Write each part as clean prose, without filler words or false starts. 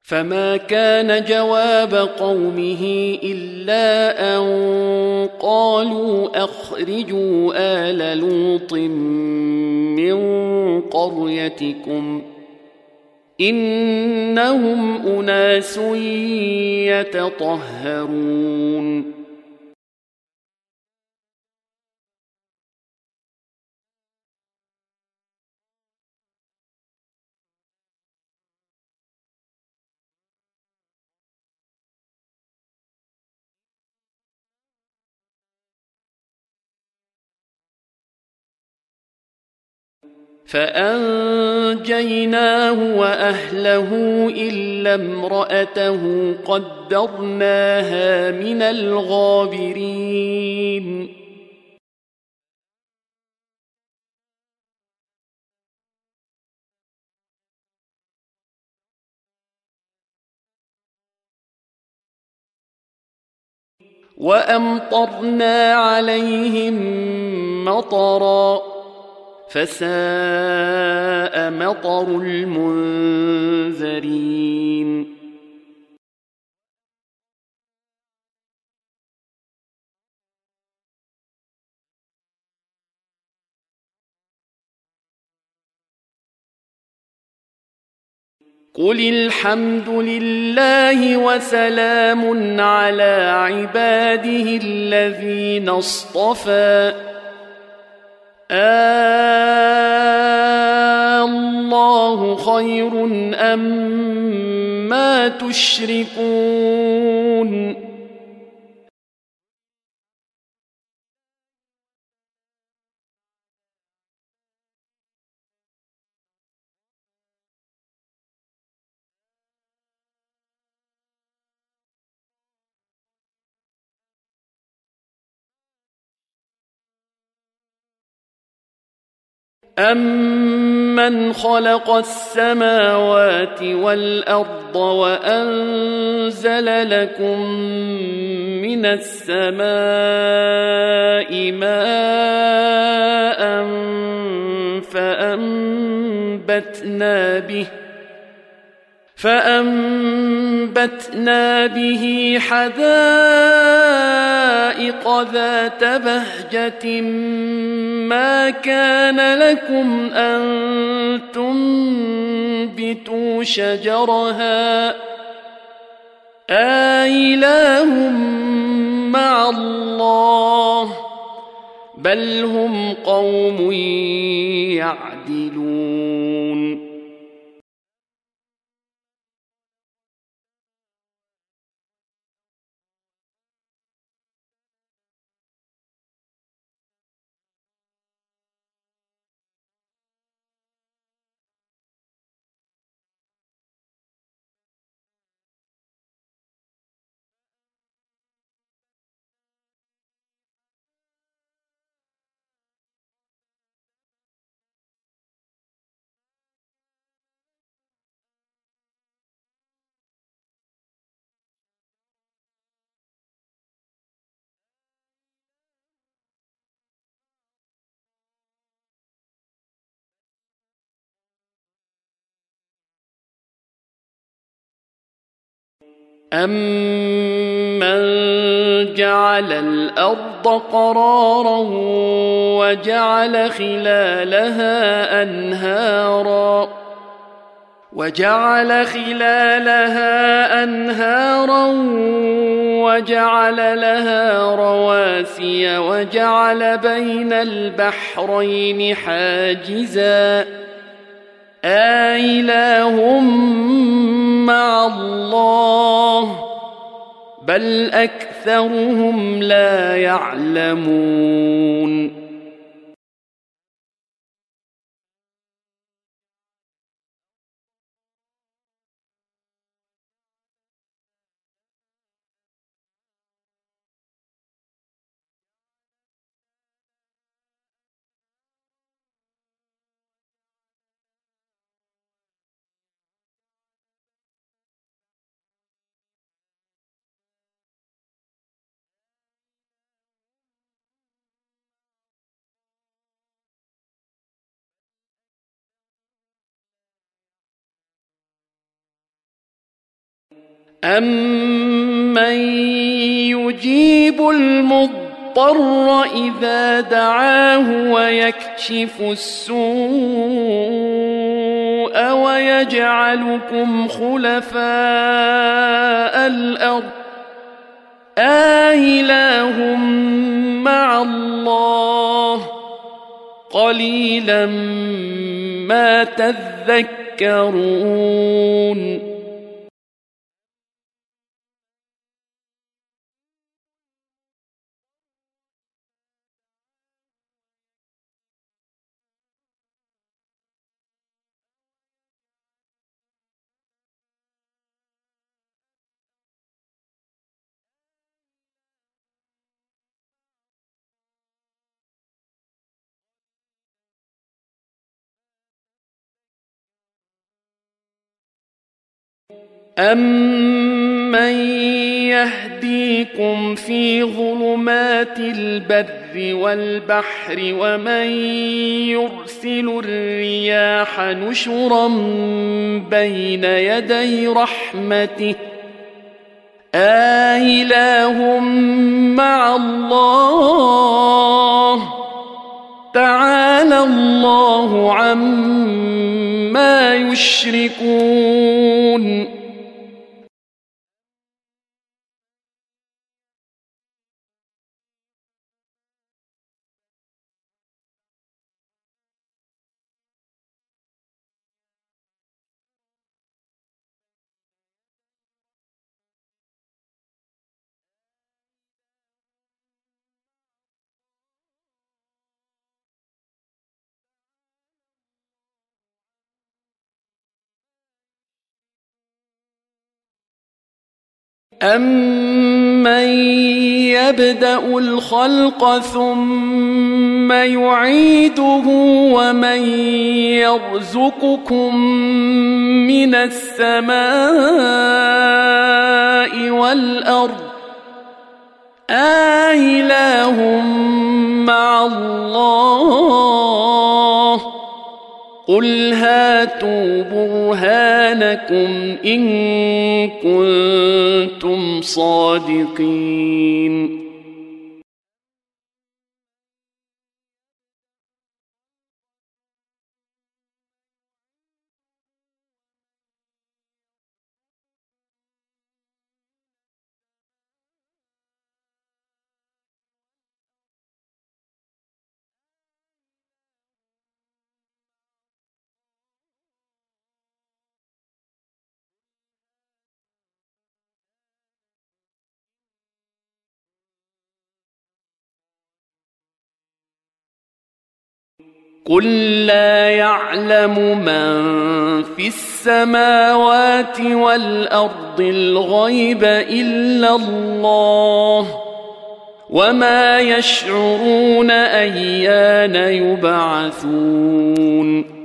فما كان جواب قومه إلا أن قالوا أخرجوا آل لوط من قريتكم إنهم أناس يتطهرون فأنجيناه وأهله إلا امرأته قدرناها من الغابرين وأمطرنا عليهم مطرا فساء مطر المنذرين قل الحمد لله وسلام على عباده الذين اصطفى الله خير أما تشركون أَمَّنْ خَلَقَ السَّمَاوَاتِ وَالْأَرْضَ وَأَنزَلَ لَكُم مِّنَ السَّمَاءِ مَاءً فأنبتنا به حدائق ذات بهجة ما كان لكم أن تنبتوا شجرها آإله مع الله بل هم قوم يعدلون أَمَّنْ جَعَلَ الْأَرْضَ قَرَارًا وَجَعَلَ خِلَالَهَا أَنْهَارًا وَجَعَلَ لَهَا رَوَاسِيَ وَجَعَلَ بَيْنَ الْبَحْرَيْنِ حَاجِزًا آإله مع الله بل أكثرهم لا يعلمون أَمَّن يُجِيبُ الْمُضْطَرَّ إِذَا دَعَاهُ وَيَكْشِفُ السُّوءَ وَيَجْعَلُكُمْ خُلَفَاءَ الْأَرْضِ أَإِلَٰهٌ مَّعَ اللَّهِ قَلِيلًا مَّا تَذَكَّرُونَ أَمَّن يَهْدِيكُمْ فِي ظُلُمَاتِ الْبَرِّ وَالْبَحْرِ وَمَن يُرْسِلُ الرِّيَاحَ نُشُرًا بَيْنَ يَدَيْ رَحْمَتِهِ أَإِلَٰهٌ مَّعَ اللَّهِ تَعَالَى اللَّهُ عَمَّا يُشْرِكُونَ أَمَّن يَبْدَأُ الْخَلْقَ ثُمَّ يُعِيدُهُ وَمَن يَرْزُقُكُم مِّنَ السَّمَاءِ وَالْأَرْضِ أَإِلَٰهٌ مَّعَ اللَّهِ قُلْ هَاتُوا بُرْهَانَكُمْ إِن كُنتُمْ صَادِقِينَ قُل لَّا يَعْلَمُ مَن فِي السَّمَاوَاتِ وَالْأَرْضِ الْغَيْبَ إِلَّا اللَّهُ وَمَا يَشْعُرُونَ أَيَّانَ يُبْعَثُونَ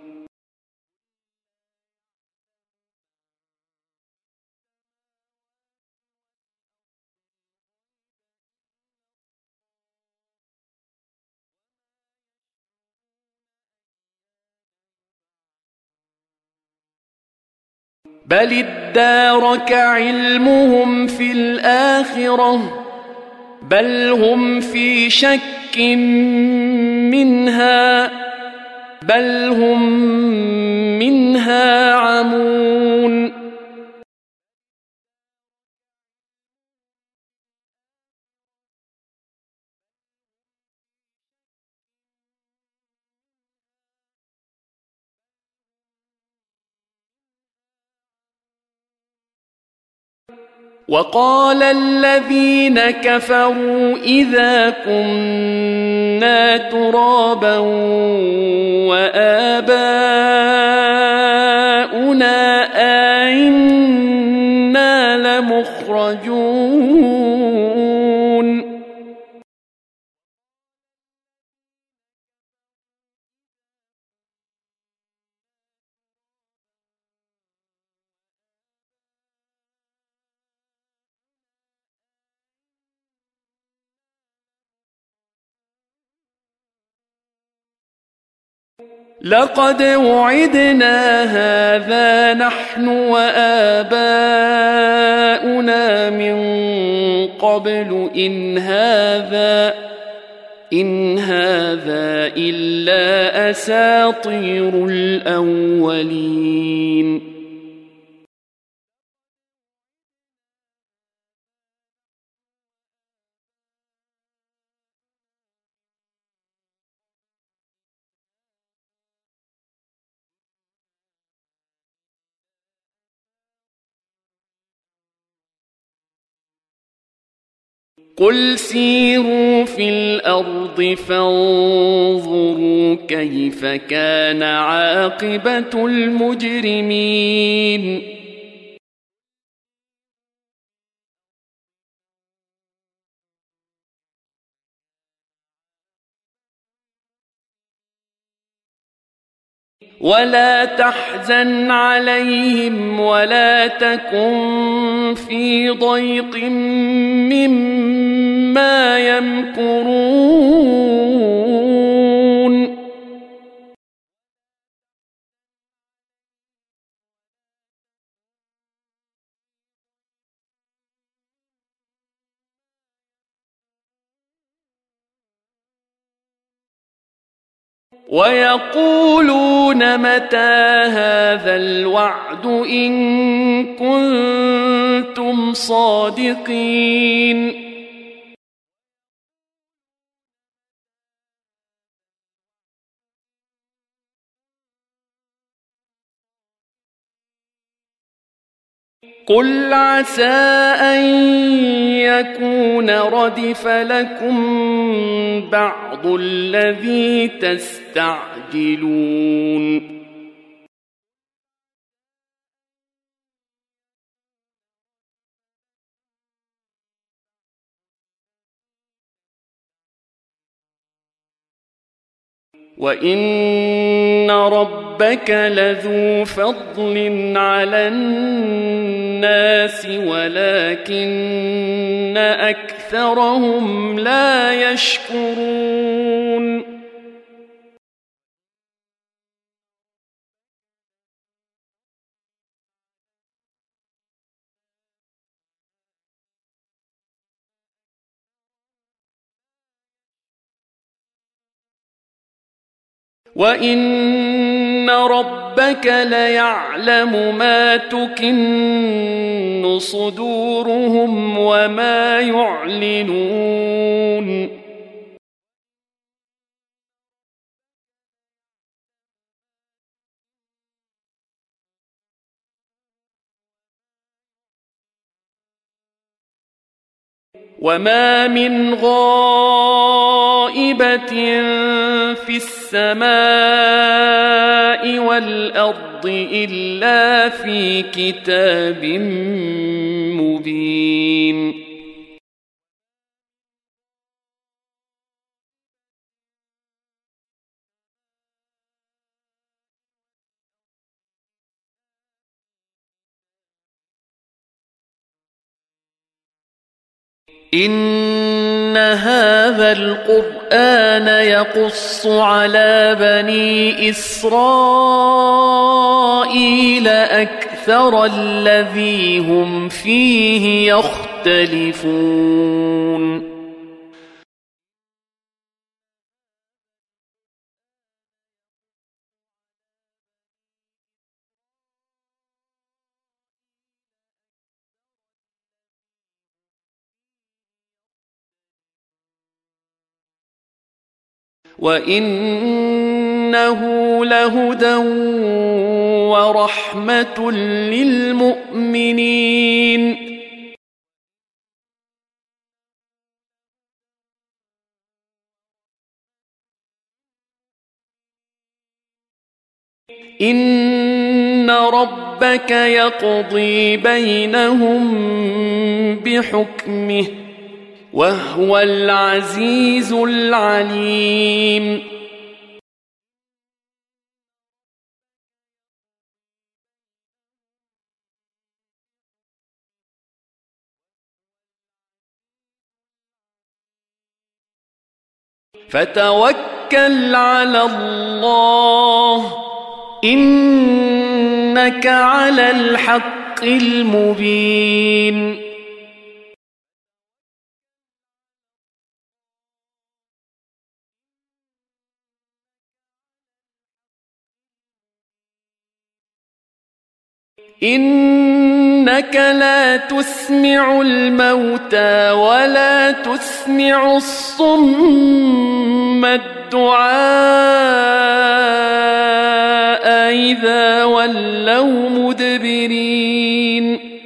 بَلِ ادَّارَكَ عِلْمُهُمْ فِي الْآخِرَةِ بَلْ هُمْ فِي شَكٍّ مِّنْهَا بَلْ هُمْ مِنْهَا عَمُونَ وَقَالَ الَّذِينَ كَفَرُوا إِذَا كُنَّا تُرَابًا وَآبَاؤُنَا أَئِنَّا لَمُخْرَجُونَ لقد وعدنا هذا نحن وآباؤنا من قبل إن هذا إلا أساطير الأولين. قل سيروا في الأرض فانظروا كيف كان عاقبة المجرمين. ولا تحزن عليهم ولا تكن في ضيق مما يمكرون. ويقولون متى هذا الوعد إن كنتم صادقين. قل عسى أن يكون ردف لكم بعض الذي تستعجلون. وإن ربك لذو فضل على الناس ولكن أكثرهم لا يشكرون. وإن ربك ليعلم ما تكن صدورهم وما يعلنون. وما من غائبة في السماء والأرض إلا في كتاب مبين. إن هذا القرآن يقص على بني إسرائيل أكثر الذي هم فيه يختلفون. وإنه لهدى ورحمة للمؤمنين. إن ربك يقضي بينهم بحكمه وهو العزيز العليم. فتوكل وتوكل على الله إنك على الحق المبين إنك لا تسمع الموتى ولا تسمع الصم الدعاء إذا ولوا مدبرين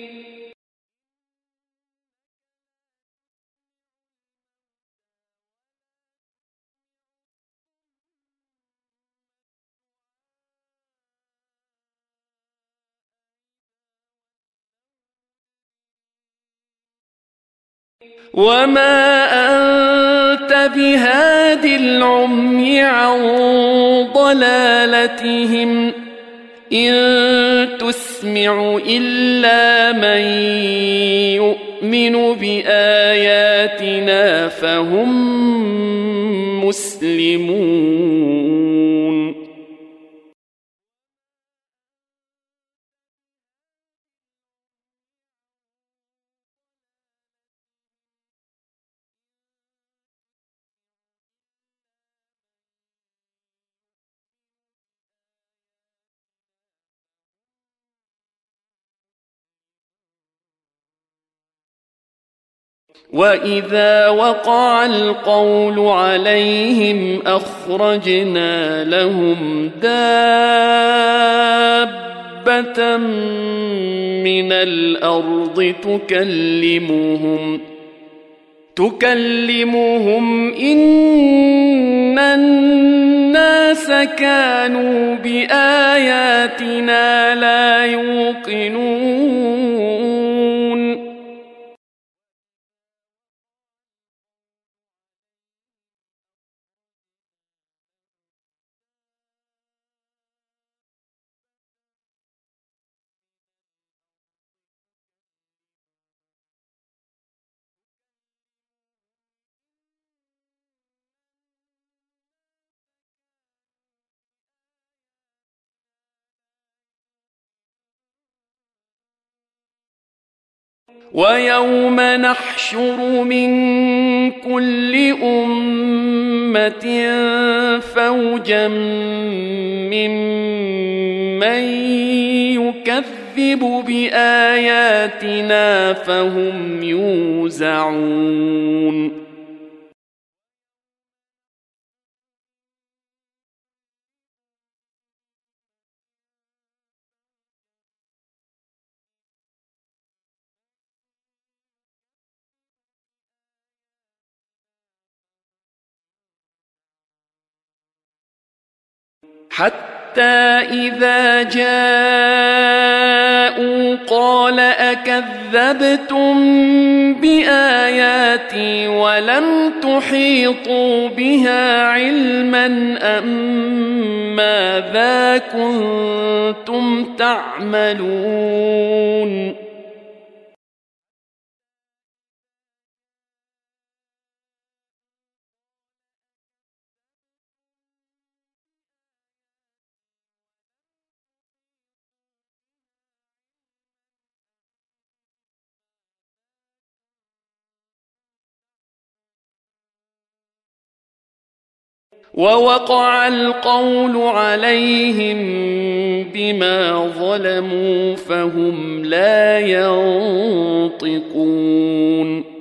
وما أنت بهاد العمي عن ضلالتهم إن تسمع إلا من يؤمن بآياتنا فهم مسلمون وإذا وقع القول عليهم أخرجنا لهم دابة من الأرض تكلمهم إن الناس كانوا بآياتنا لا يوقنون ويوم نحشر من كل أمة فوجا ممن يكذب بآياتنا فهم يوزعون حتى إذا جاءوا قال أكذبتم بآياتي ولم تحيطوا بها علما أم ماذا كنتم تعملون ووقع القول عليهم بما ظلموا فهم لا ينطقون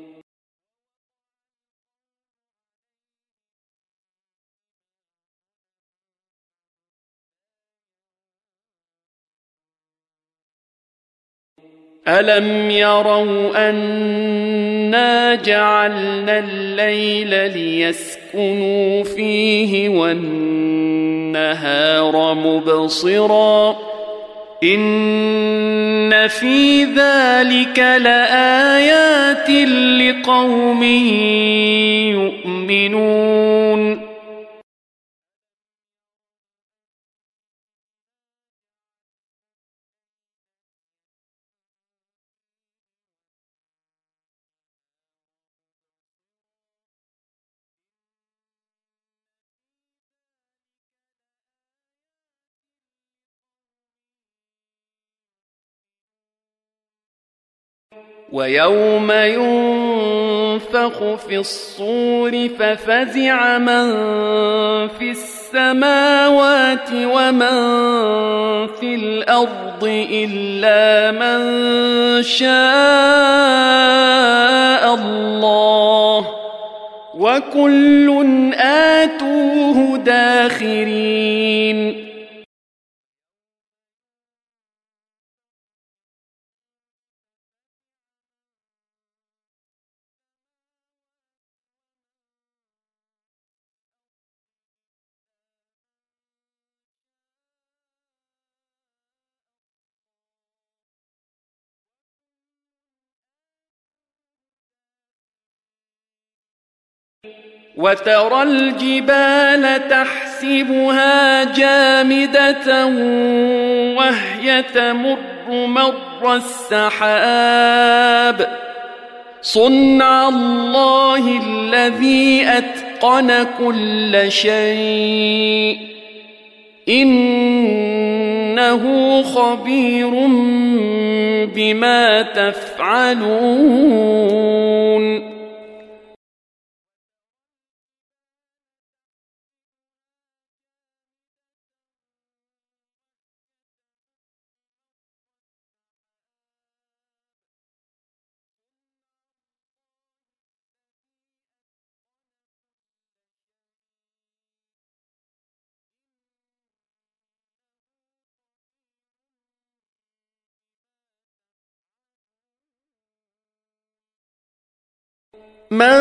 ألم يروا أنا جعلنا الليل ليسكنوا فيه والنهار مبصرا إن في ذلك لآيات لقوم يؤمنون ويوم ينفخ في الصور ففزع من في السماوات ومن في الأرض إلا من شاء الله وكل آتوه داخرين وترى الجبال تحسبها جامدة وهي تمر مر السحاب صنع الله الذي أتقن كل شيء إنه خبير بما تفعلون من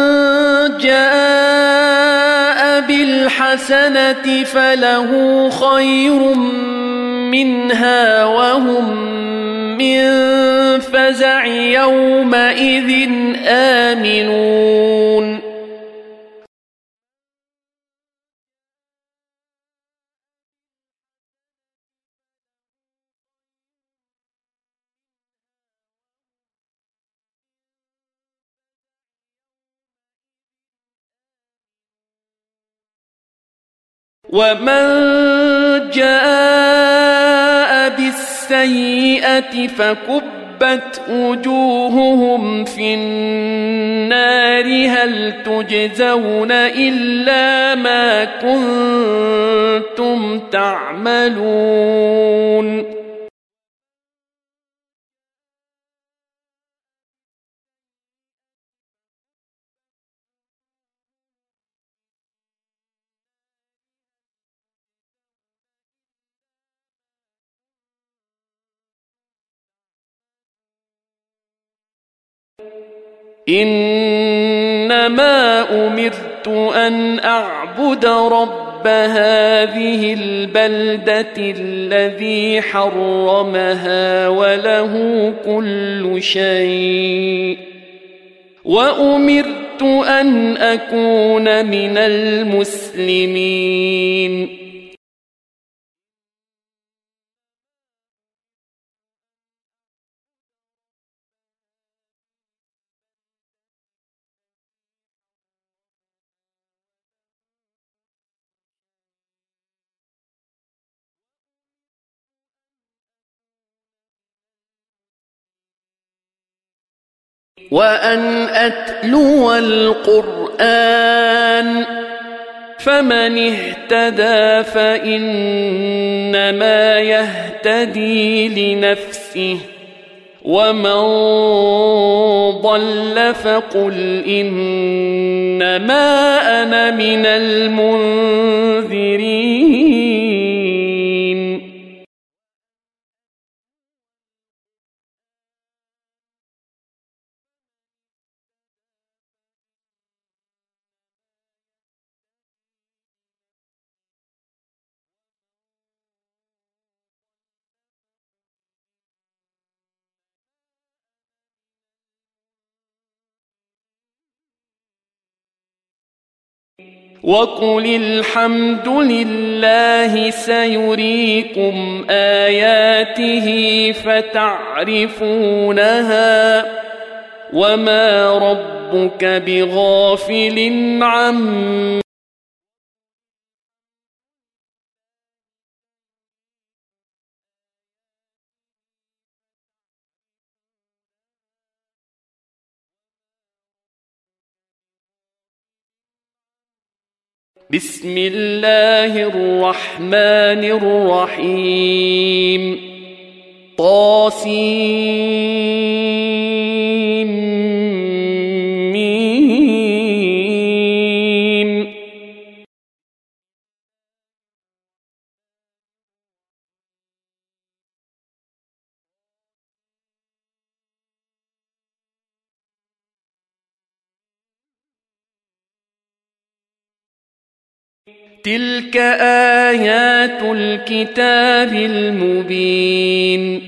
جاء بالحسنة فله خير منها وهم من فزع يومئذ آمنون ومن جاء بالسيئة فكبت وجوههم في النار هل تجزون إلا ما كنتم تعملون إنما أمرت أن أعبد رب هذه البلدة الذي حرمها وله كل شيء وأمرت أن أكون من المسلمين وأن أتلو القرآن فمن اهتدى فإنما يهتدي لنفسه ومن ضل فقل إنما أنا من المنذرين وقل الحمد لله سيريكم آياته فتعرفونها وما ربك بغافل عما بسم الله الرحمن الرحيم طاسيم. تلك آيات الكتاب المبين.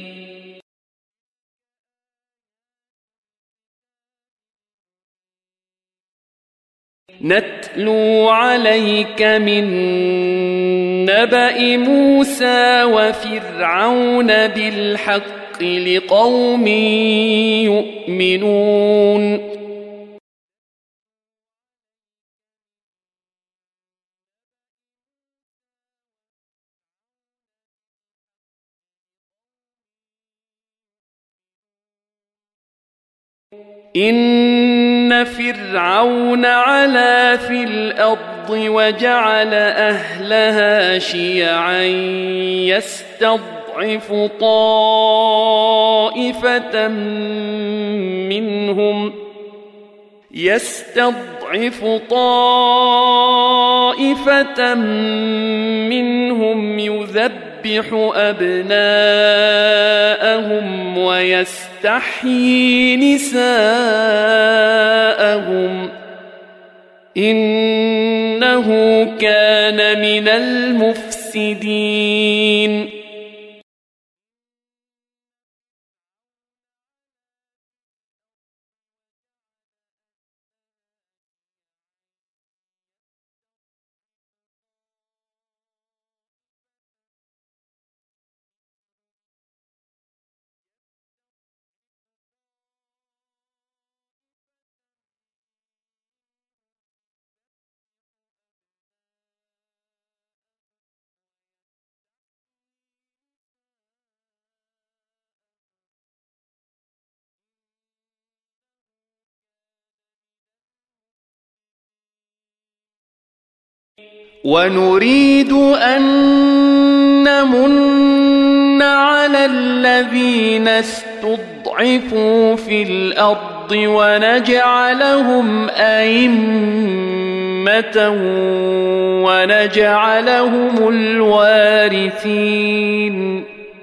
نتلو عليك من نبأ موسى وفرعون بالحق لقوم يؤمنون. إن فرعون علا في الأرض وجعل أهلها شيعا يستضعف طائفة منهم يذبح أبناءهم ويستحيي نساءهم إنه كان من المفسدين. ونريد أن نمن على الذين استضعفوا في الأرض ونجعلهم أئمة ونجعلهم الوارثين.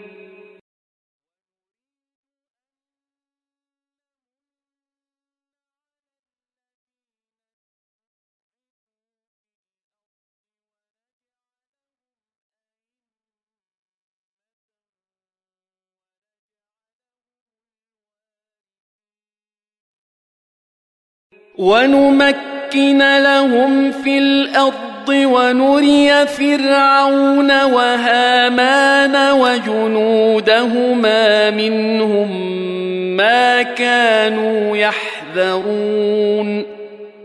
ونمكن لهم في الأرض ونري فرعون وهامان وجنودهما منهم ما كانوا يحذرون.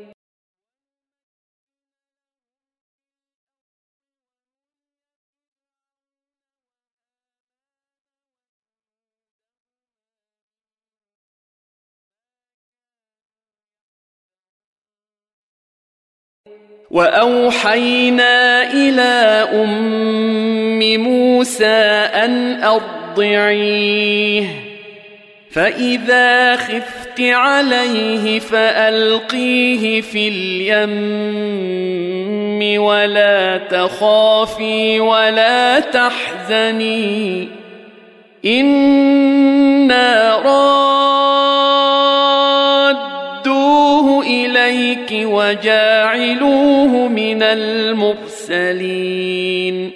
وأوحينا إلى أم موسى أن أرضعيه فإذا خفت عليه فألقيه في اليم ولا تخافي ولا تحزني إنا رادوه إليك وجاعلوه من المرسلين.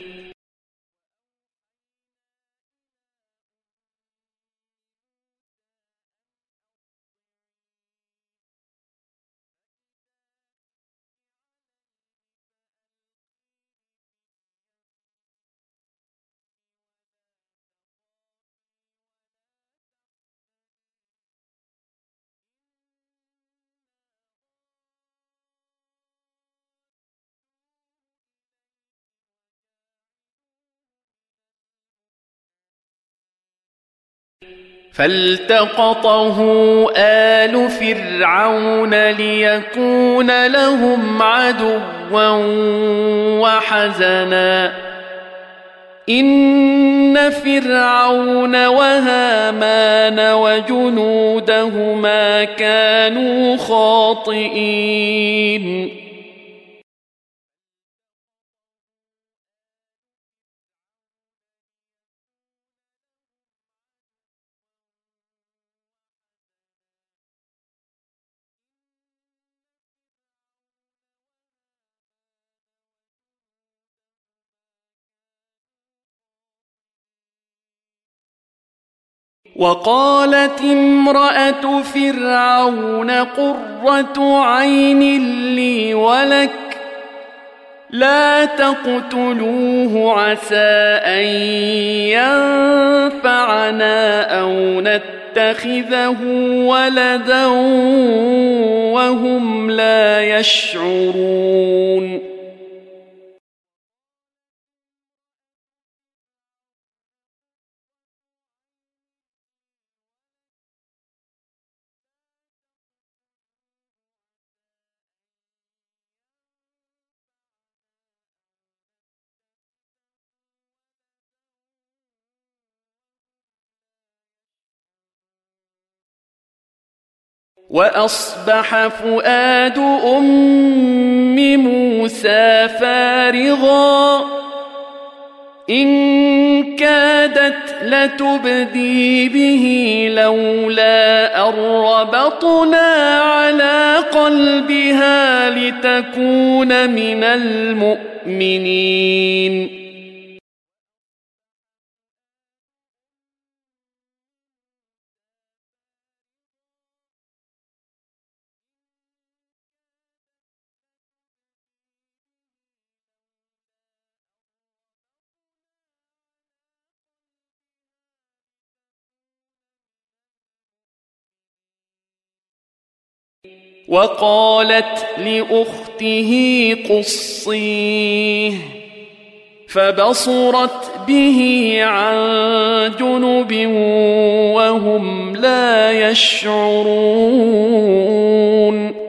فالتقطه آل فرعون ليكون لهم عدوا وحزنا إن فرعون وهامان وجنودهما كانوا خاطئين وقالت امرأة فرعون قرة عين لي ولك لا تقتلوه عسى أن ينفعنا أو نتخذه ولدا وهم لا يشعرون وأصبح فؤاد أم موسى فارغا إن كادت لتبدي به لولا أن ربطنا على قلبها لتكون من المؤمنين وقالت لأخته قصيه فبصرت به عن جنب وهم لا يشعرون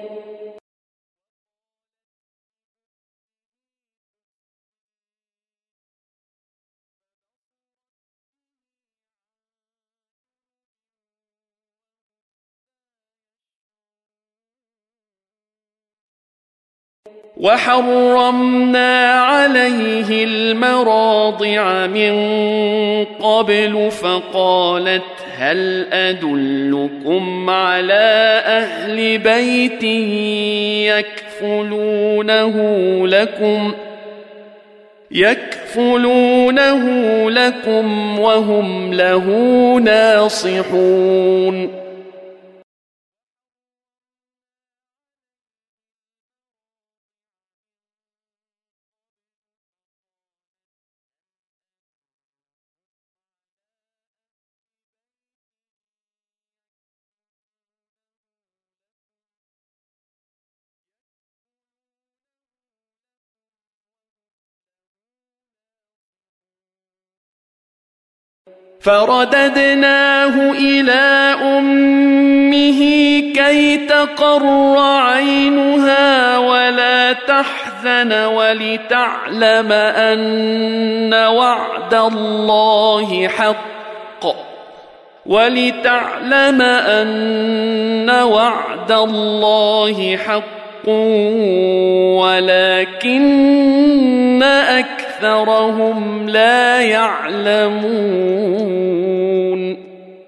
وحرمنا عليه المراضع من قبل فقالت هل أدلكم على أهل بيت يكفلونه لكم وهم له ناصحون فرددناه إلى أمه كي تقر عينها ولا تحزن ولتعلم أن وعد الله حق ولكن أكثرهم لا يعلمون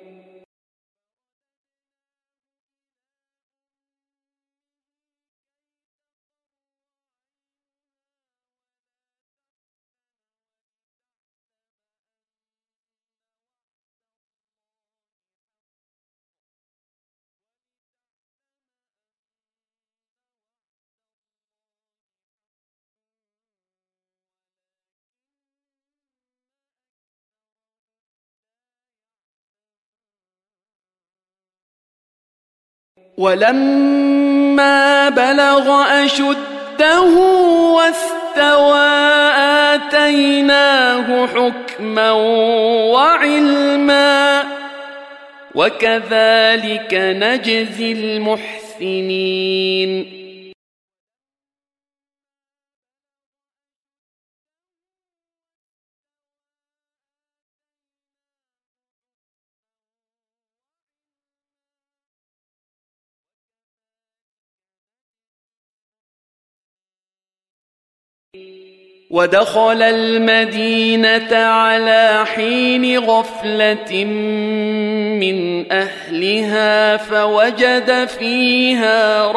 ولما بلغ أشده واستوى آتيناه حكما وعلما وكذلك نجزي المحسنين ودخل المدينة على حين غفلة من أهلها فوجد فيها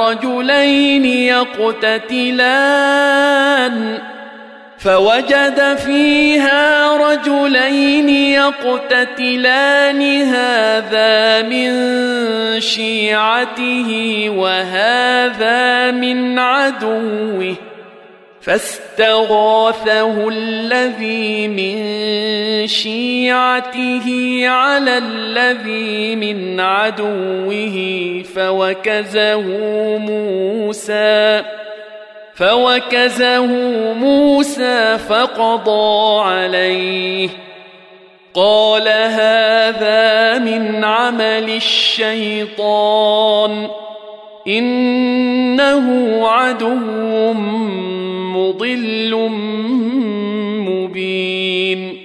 رجلين يقتتلان هذا من شيعته وهذا من عدوه فاستغاثه الذي من شيعته على الذي من عدوه فوكزه موسى فقضى عليه قال هذا من عمل الشيطان إنه عدو مضل مبين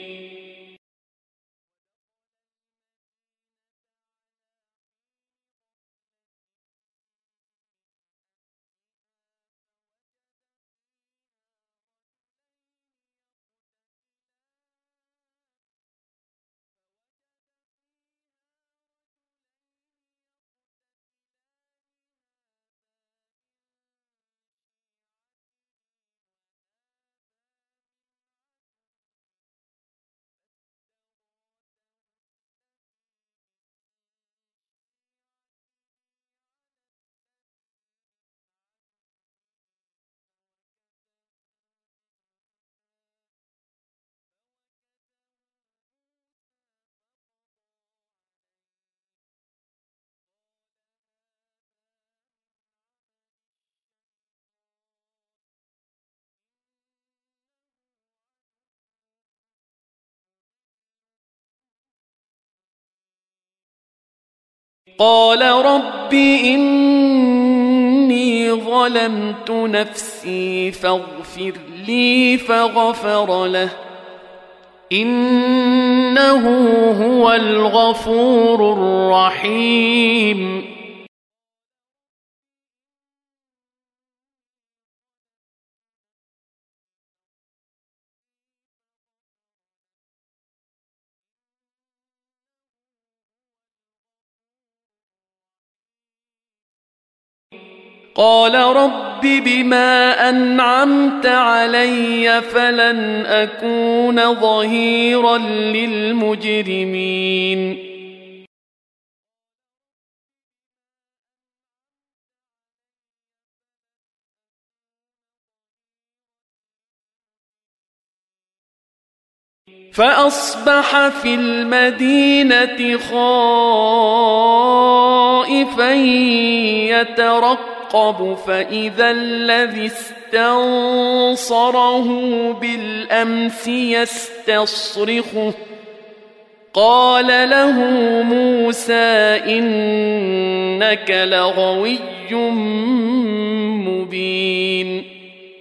قال رب إني ظلمت نفسي فاغفر لي فغفر له إنه هو الغفور الرحيم قال رب بما أنعمت علي فلن أكون ظهيرا للمجرمين فأصبح في المدينة خائفا يترقب فإذا الذي استنصره بالأمس يستصرخه قال له موسى إنك لغوي مبين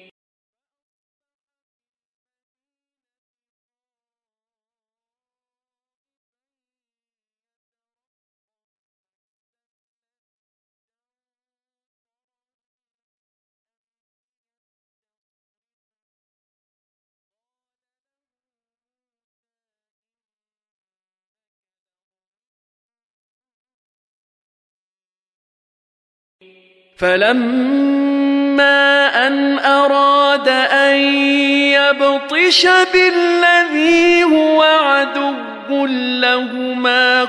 فلما أن أراد أن يبطش بالذي هو عدو لهما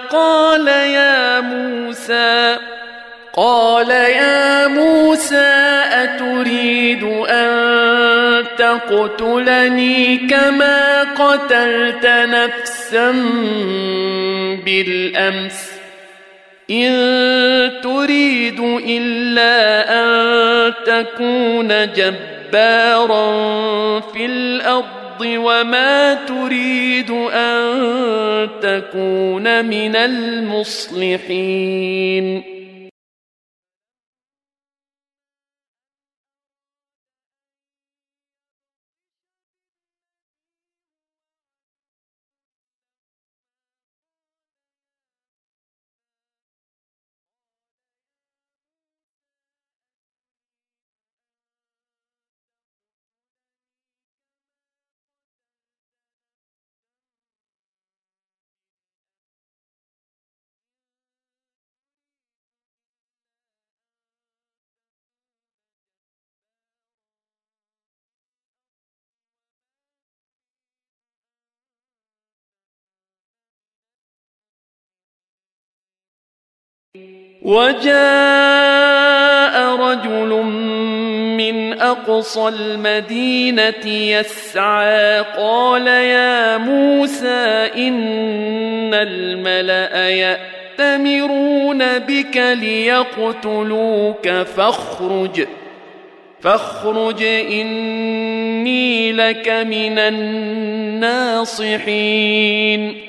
قال يا موسى أتريد أن تقتلني كما قتلت نفسا بالأمس إن تريد إلا أن تكون جبارا في الأرض وما تريد أن تكون من المصلحين وجاء رجل من أقصى المدينة يسعى قال يا موسى إن الملأ يأتمرون بك ليقتلوك فاخرج إني لك من الناصحين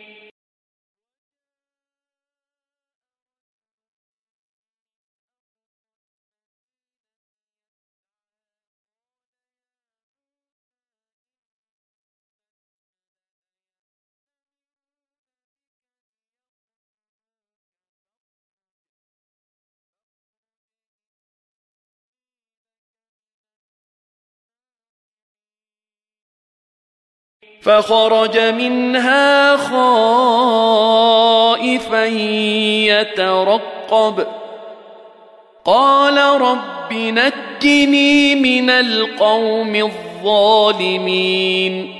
فخرج منها خائفا يترقب قال رب نجني من القوم الظالمين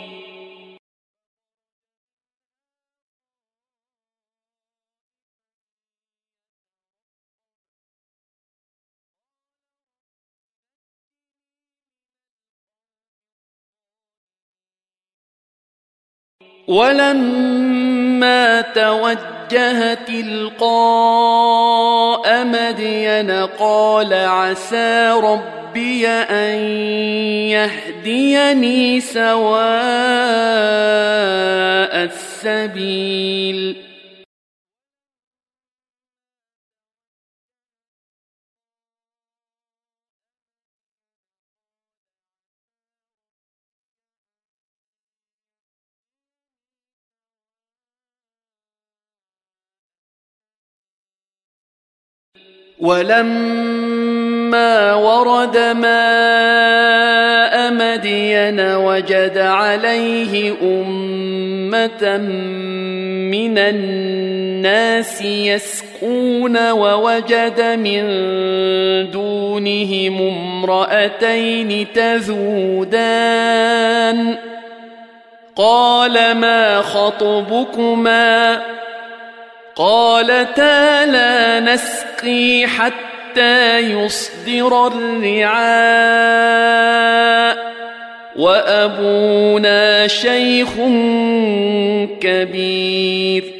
ولما توجه تلقاء مدين قال عسى ربي أن يهديني سواء السبيل ولما ورد ماء مدين وجد عليه أمة من الناس يسقون ووجد من دونهم امرأتين تذودان قال ما خطبكما قالتا لا نسقي حتى يصدر الرعاء وأبونا شيخ كبير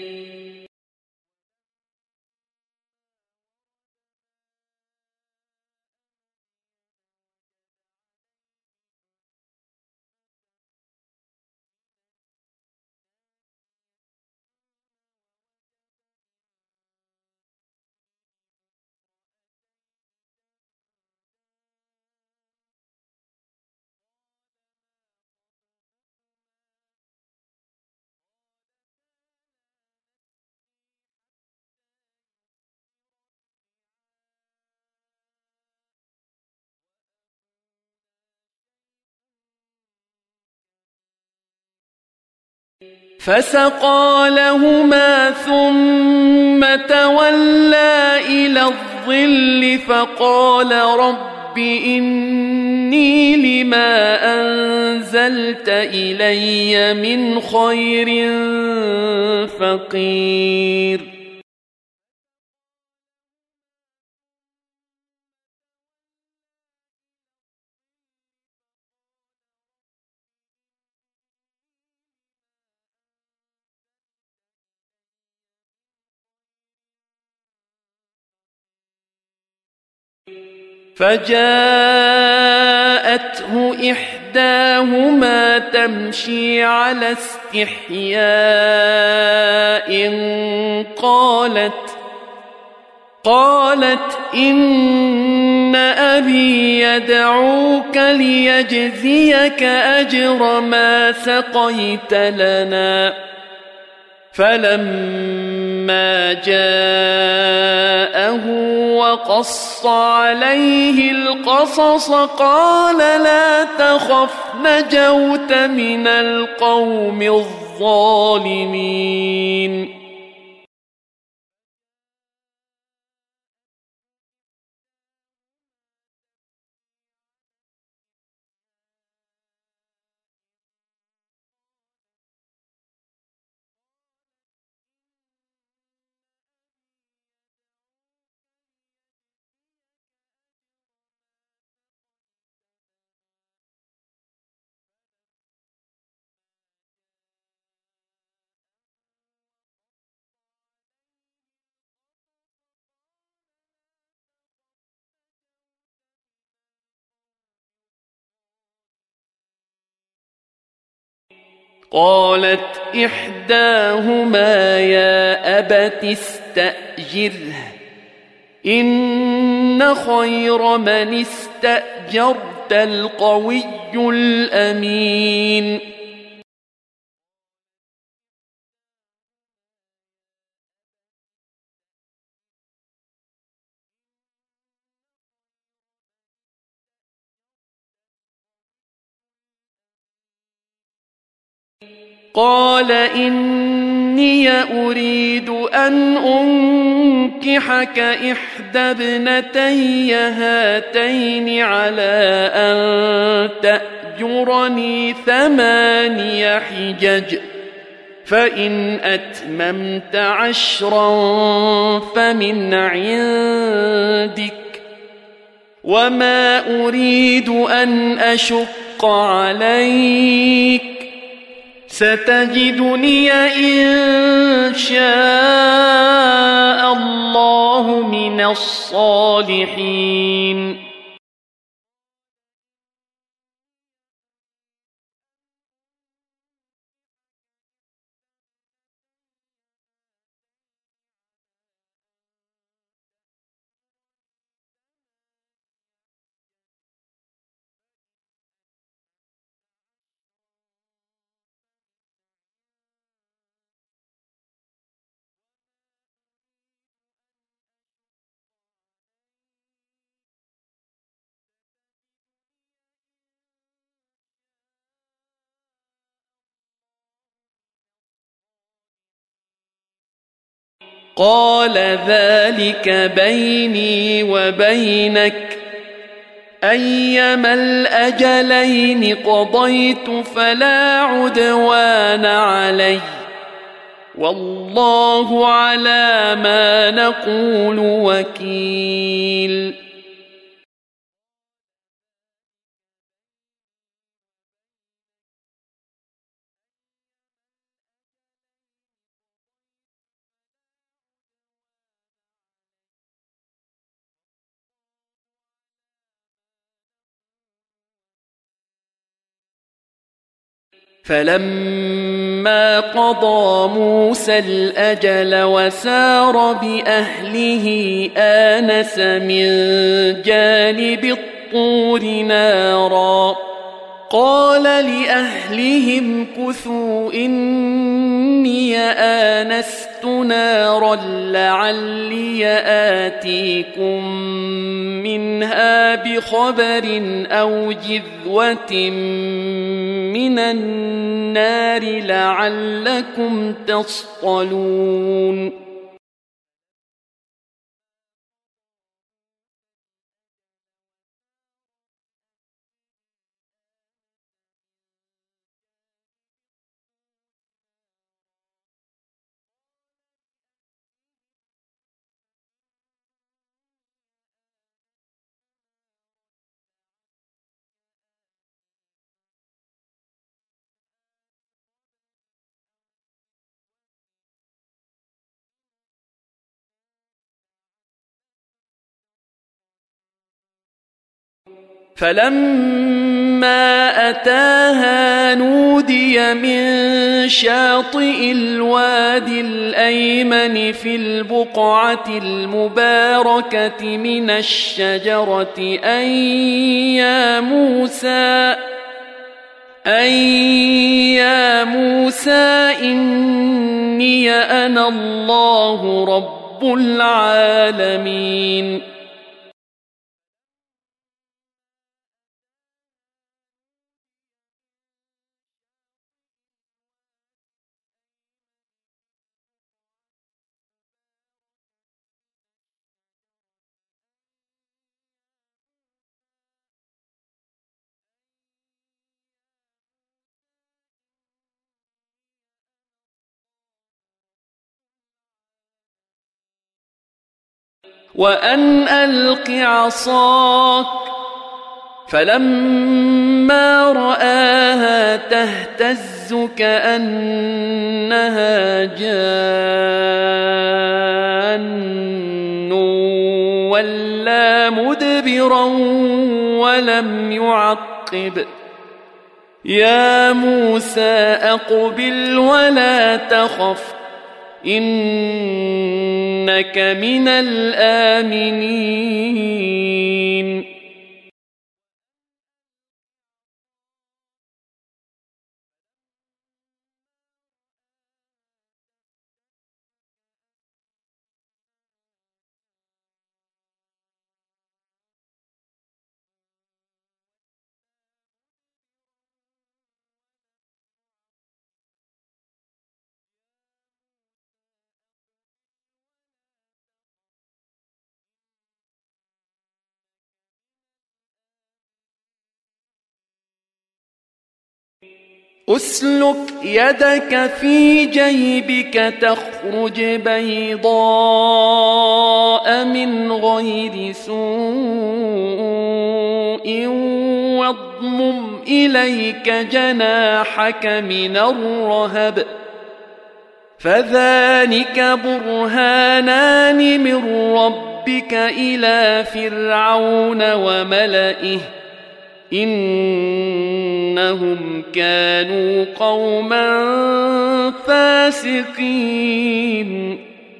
فسقى لهما ثم تولى إلى الظل فقال رب إني لما أنزلت إلي من خير فقير فجاءته جاءته إحداهما تمشي على استحياء قالت إن أبي يدعوك ليجزيك أجر ما سقيت لنا. فلما جاءه وقص عليه القصص قال لا تخف نجوت من القوم الظالمين. قالت إحداهما يا أبت استأجره إن خير من استأجرت القوي الأمين. قال إني أريد أن أنكحك إحدى ابنتي هاتين على أن تأجرني 8 حجج فإن أتممت 10 فمن عندك وما أريد أن أشق عليك ستجدني إن شاء الله من الصالحين. قال ذلك بيني وبينك أيما الأجلين قضيت فلا عدوان علي والله على ما نقول وكيل. فلما قضى موسى الأجل وسار بأهله آنس من جانب الطور نارا قال لأهلهم كثوا إني آنست نارا لعلي آتيكم منها بخبر أو جذوة من النار لعلكم تصطلون. فلما أتاها نودي من شاطئ الوادي الأيمن في البقعة المباركة من الشجرة أن يا موسى إني أنا الله رب العالمين. وأن ألق عصاك، فلما رآها تهتز كأنها جان ولا مدبرا ولم يعقب. يا موسى أقبل ولا تخف إنك من الآمنين. أسلك يدك في جيبك تخرج بيضاء من غير سوء واضمم إليك جناحك من الرهب فذلك برهانان من ربك إلى فرعون وملئه إنهم كانوا قوما فاسقين.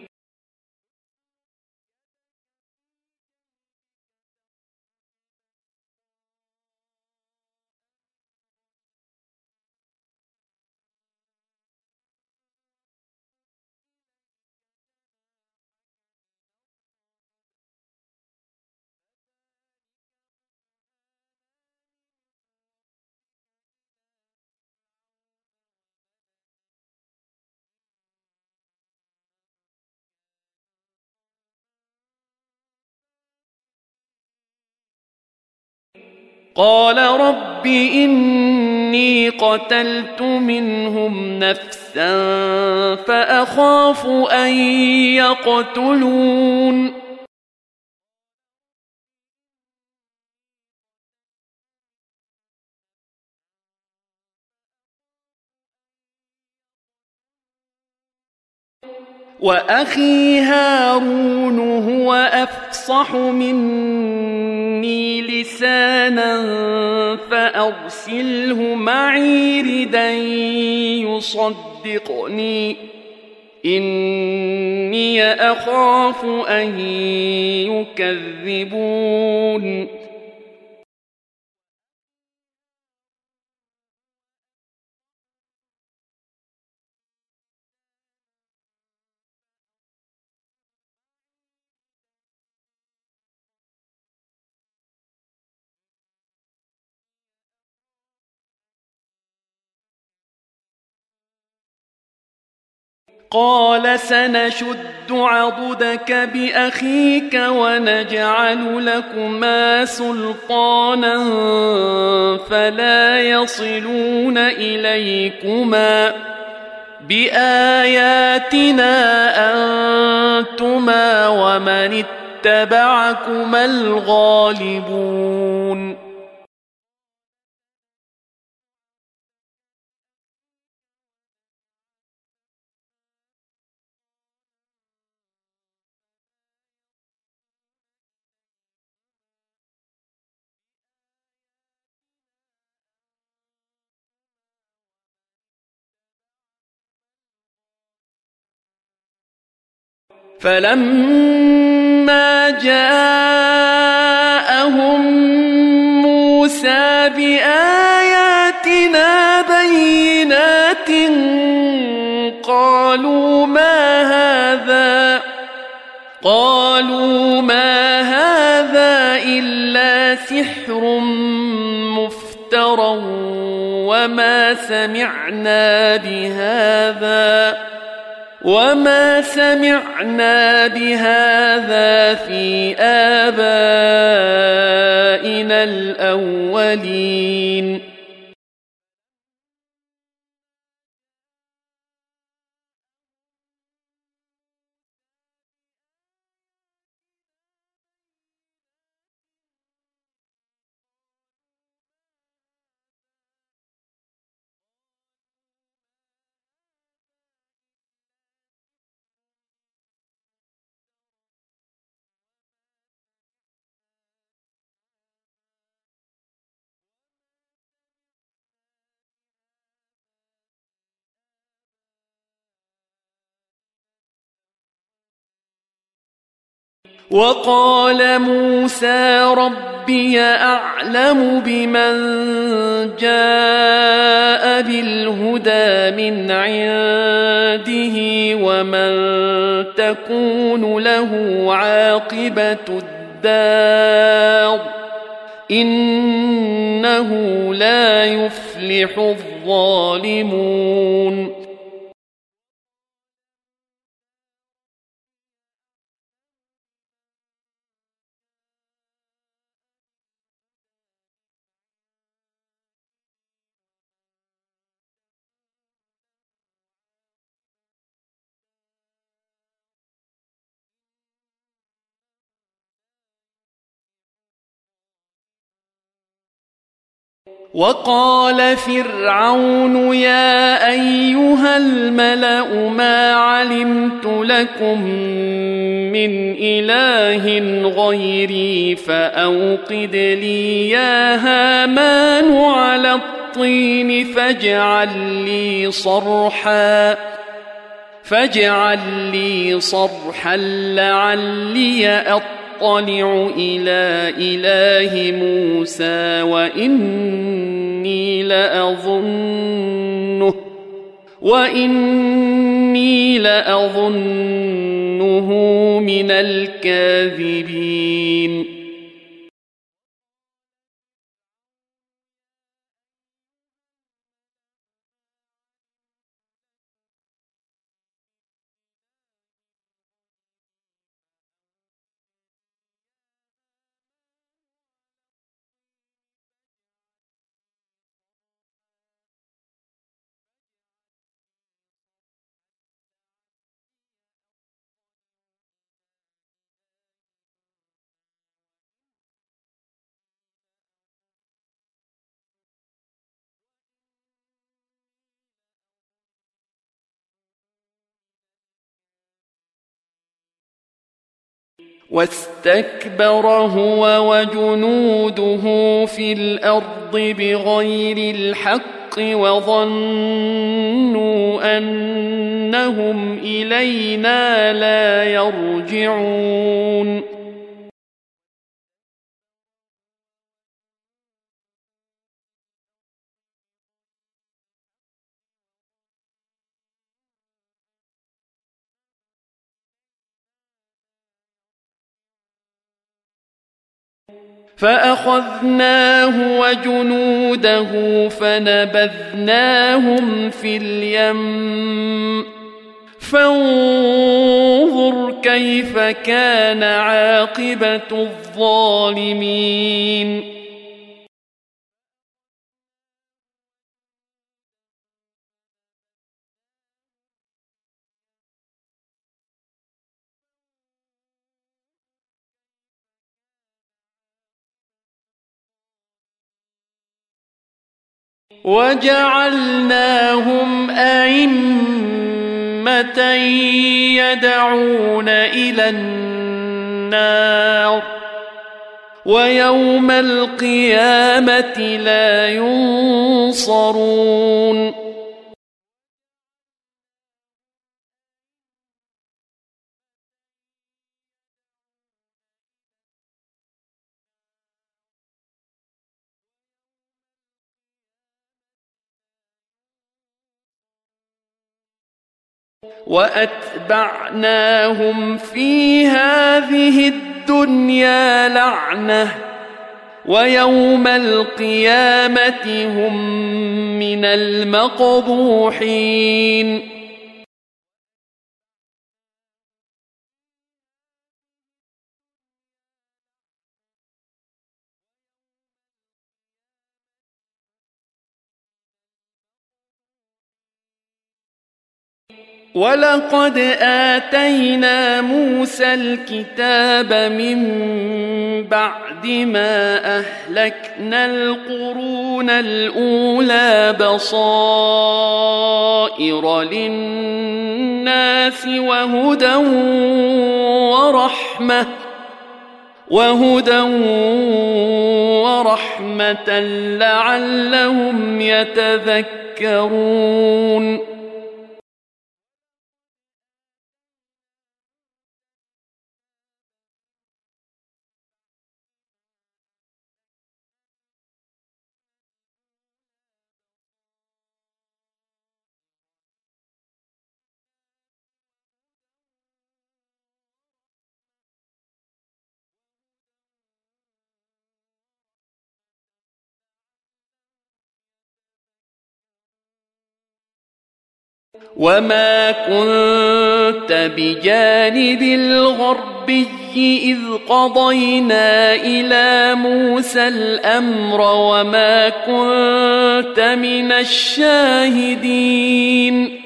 قال رب إني قتلت منهم نفسا فأخاف أن يقتلون. وأخي هارون هو أفصح مني لسانا فأرسله معي ردا يصدقني إني أخاف أن يكذبون. قال سنشد عضدك بأخيك ونجعل لكما سلطانا فلا يصلون إليكما بآياتنا أنتما ومن اتبعكما الغالبون. فلما جاءهم موسى بآياتنا بينات قالوا ما هذا إلا سحر مفترى وما سمعنا بهذا في آبائنا الأولين. وقال موسى ربي أعلم بمن جاء بالهدى من عنده ومن تكون له عاقبة الدار إنه لا يفلح الظالمون. وقال فرعون يا أيها الملأ ما علمت لكم من إله غيري فأوقد لي يا هامان على الطين فاجعل لي صرحا لعلي أطلع إلى إله موسى وإني لأظنه من الكاذبين. واستكبر هو وجنوده في الأرض بغير الحق وظنوا أنهم إلينا لا يرجعون. فأخذناه وجنوده فنبذناهم في اليم فانظر كيف كان عاقبة الظالمين. وجعلناهم أئمة يدعون إلى النار ويوم القيامة لا ينصرون. وأتبعناهم في هذه الدنيا لعنة ويوم القيامة هم من المقبوحين ولقد آتينا موسى الكتاب من بعد ما أهلكنا القرون الأولى بصائر للناس وهدى ورحمة لعلهم يتذكرون وما كنت بجانب الغربي إذ قضينا إلى موسى الأمر وما كنت من الشاهدين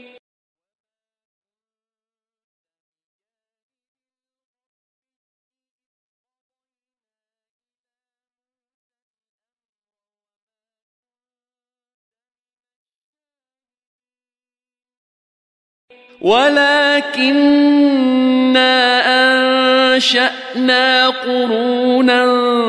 ولكننا أنشأنا قرونا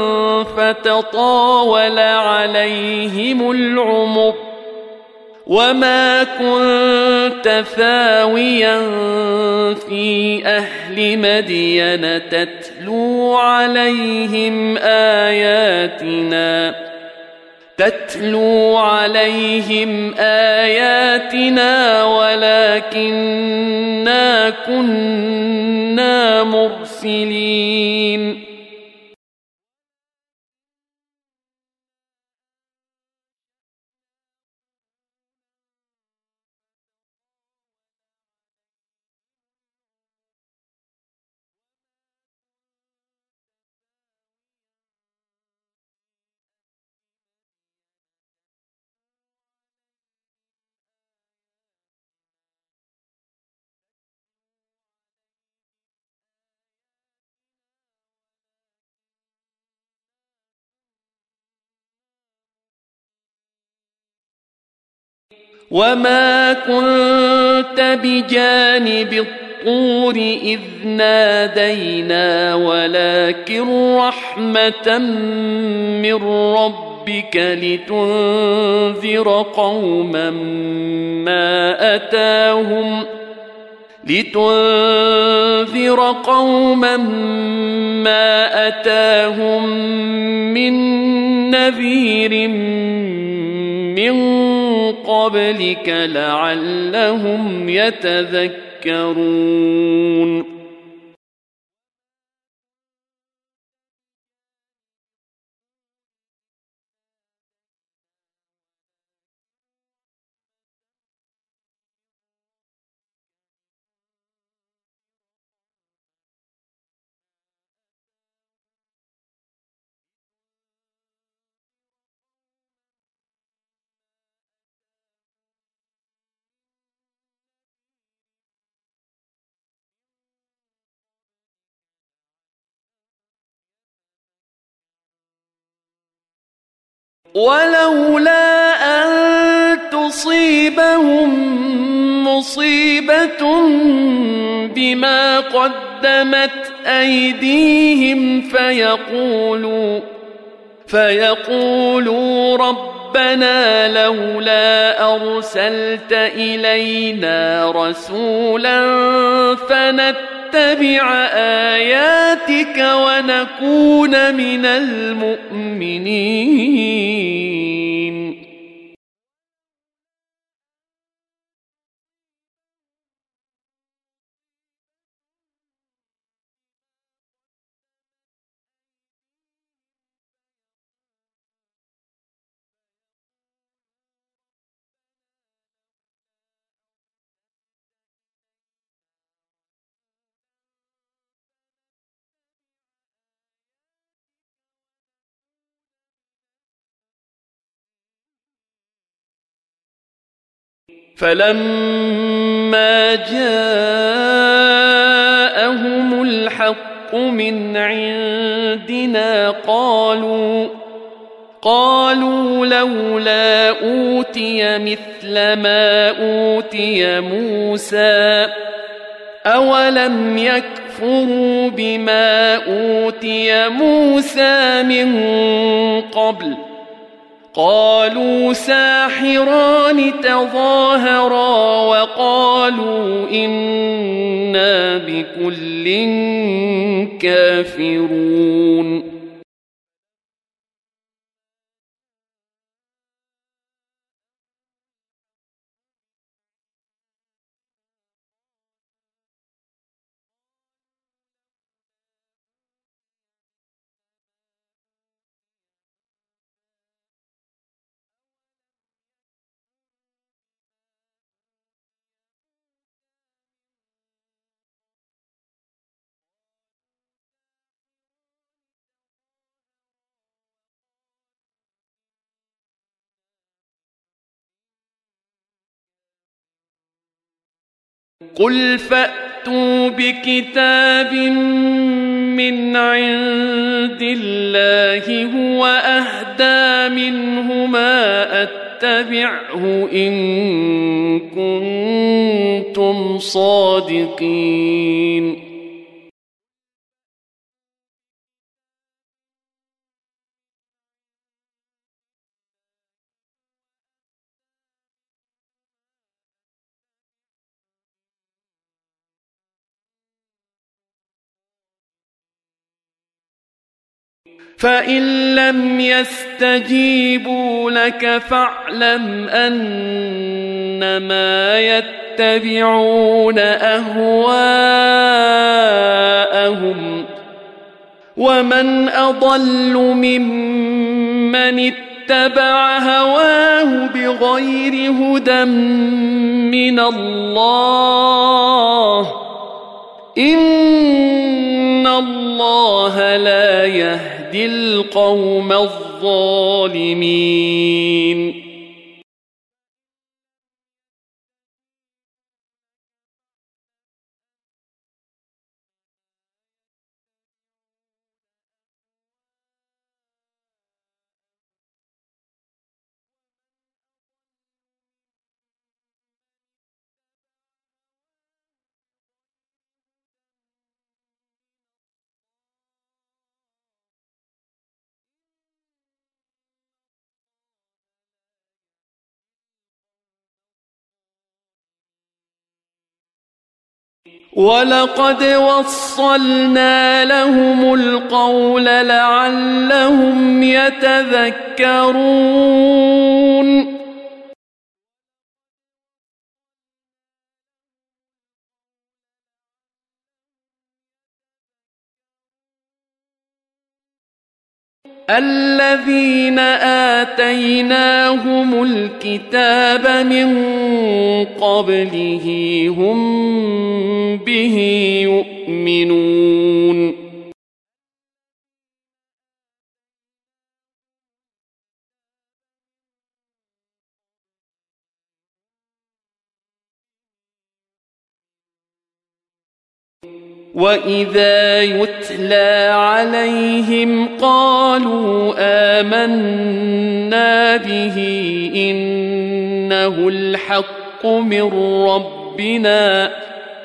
فتطاول عليهم العمر وما كنت ثاويا في أهل مدين تتلو عليهم آياتنا ولكننا كنا مرسلين وما كنت بجانب الطور إذ نادينا ولكن رحمة من ربك لتنذر قوما ما أتاهم من نذير من قبلك لعلهم يتذكرون ولولا أن تصيبهم مصيبة بما قدمت أيديهم فيقولوا ربنا لولا أرسلت إلينا رسولا فنتبع آياتك ونكون من المؤمنين فلما جاءهم الحق من عندنا قالوا لولا أوتي مثل ما أوتي موسى أولم يكفروا بما أوتي موسى من قبل قالوا ساحران تظاهرا وقالوا إنا بكل كافرون قل فأتوا بكتاب من عند الله هو أهدى منه ما أتبعه إن كنتم صادقين فإن لم يستجيبوا لك فاعلم أنما يتبعون أهواءهم ومن أضل ممن اتبع هواه بغير هدى من الله إن الله لا يهدي القوم الظالمين ولقد وصلنا لهم القول لعلهم يتذكرون الذين آتيناهم الكتاب من قبله هم به يؤمنون وإذا يتلى عليهم قالوا آمنا به إنه الحق من ربنا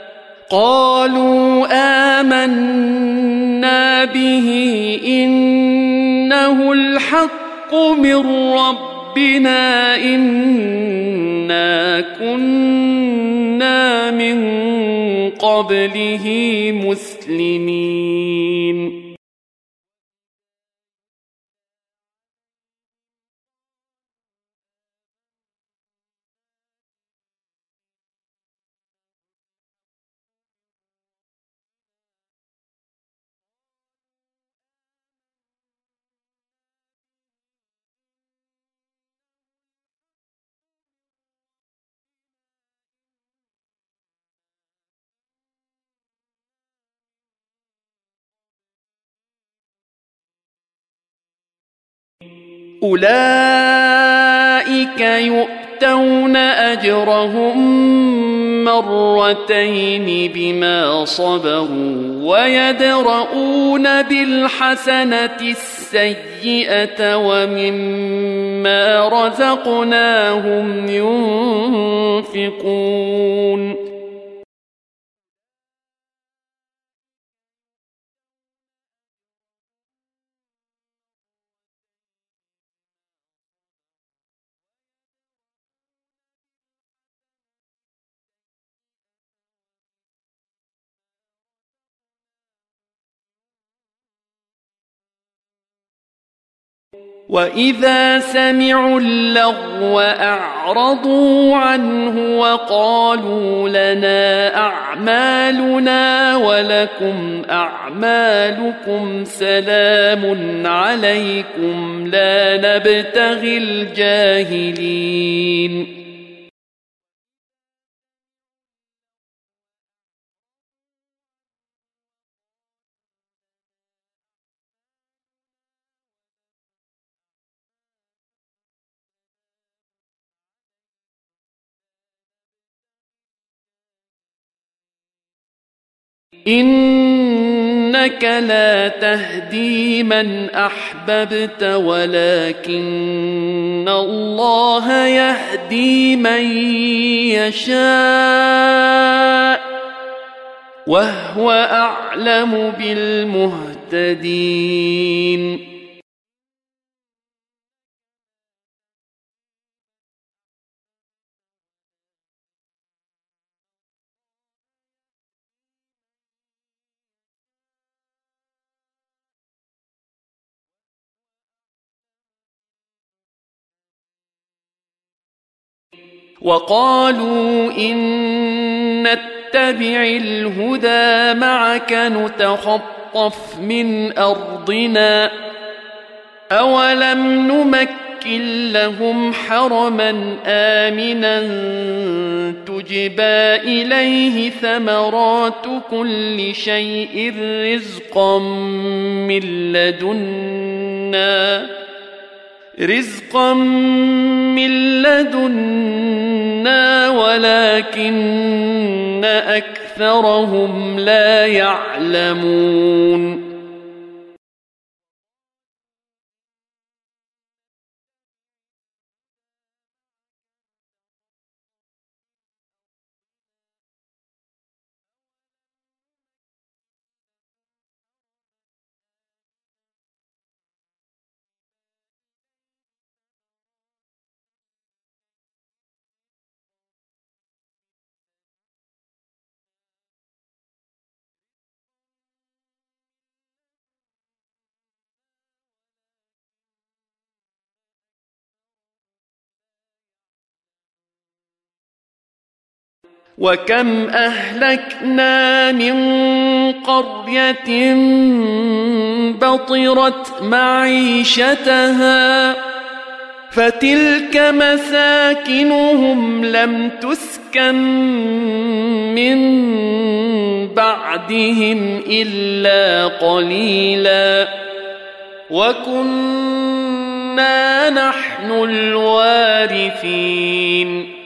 إنا كنا من قبله مسلمين أولئك يؤمنون يؤتون أجرهم مرتين بما صبروا ويدرؤون بالحسنة السيئة ومما رزقناهم ينفقون وإذا سمعوا اللغو أعرضوا عنه وقالوا لنا أعمالنا ولكم أعمالكم سلام عليكم لا نبتغي الجاهلين إنك لا تهدي من أحببت ولكن الله يهدي من يشاء وهو أعلم بالمهتدين وقالوا إن نتبع الهدى معك نتخطف من أرضنا أولم نمكن لهم حرما آمنا تجبى إليه ثمرات كل شيء رزقا من لدنا ولكن أكثرهم لا يعلمون وكم أهلكنا من قرية بطرت معيشتها فتلك مساكنهم لم تسكن من بعدهم إلا قليلا وكنا نحن الوارثين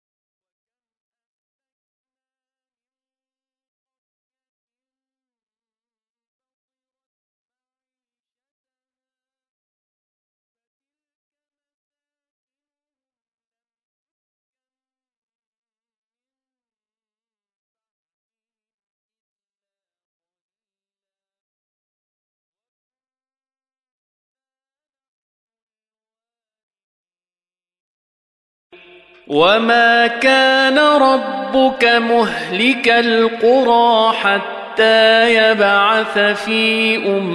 وما كان ربك مهلك القرى حتى يبعث في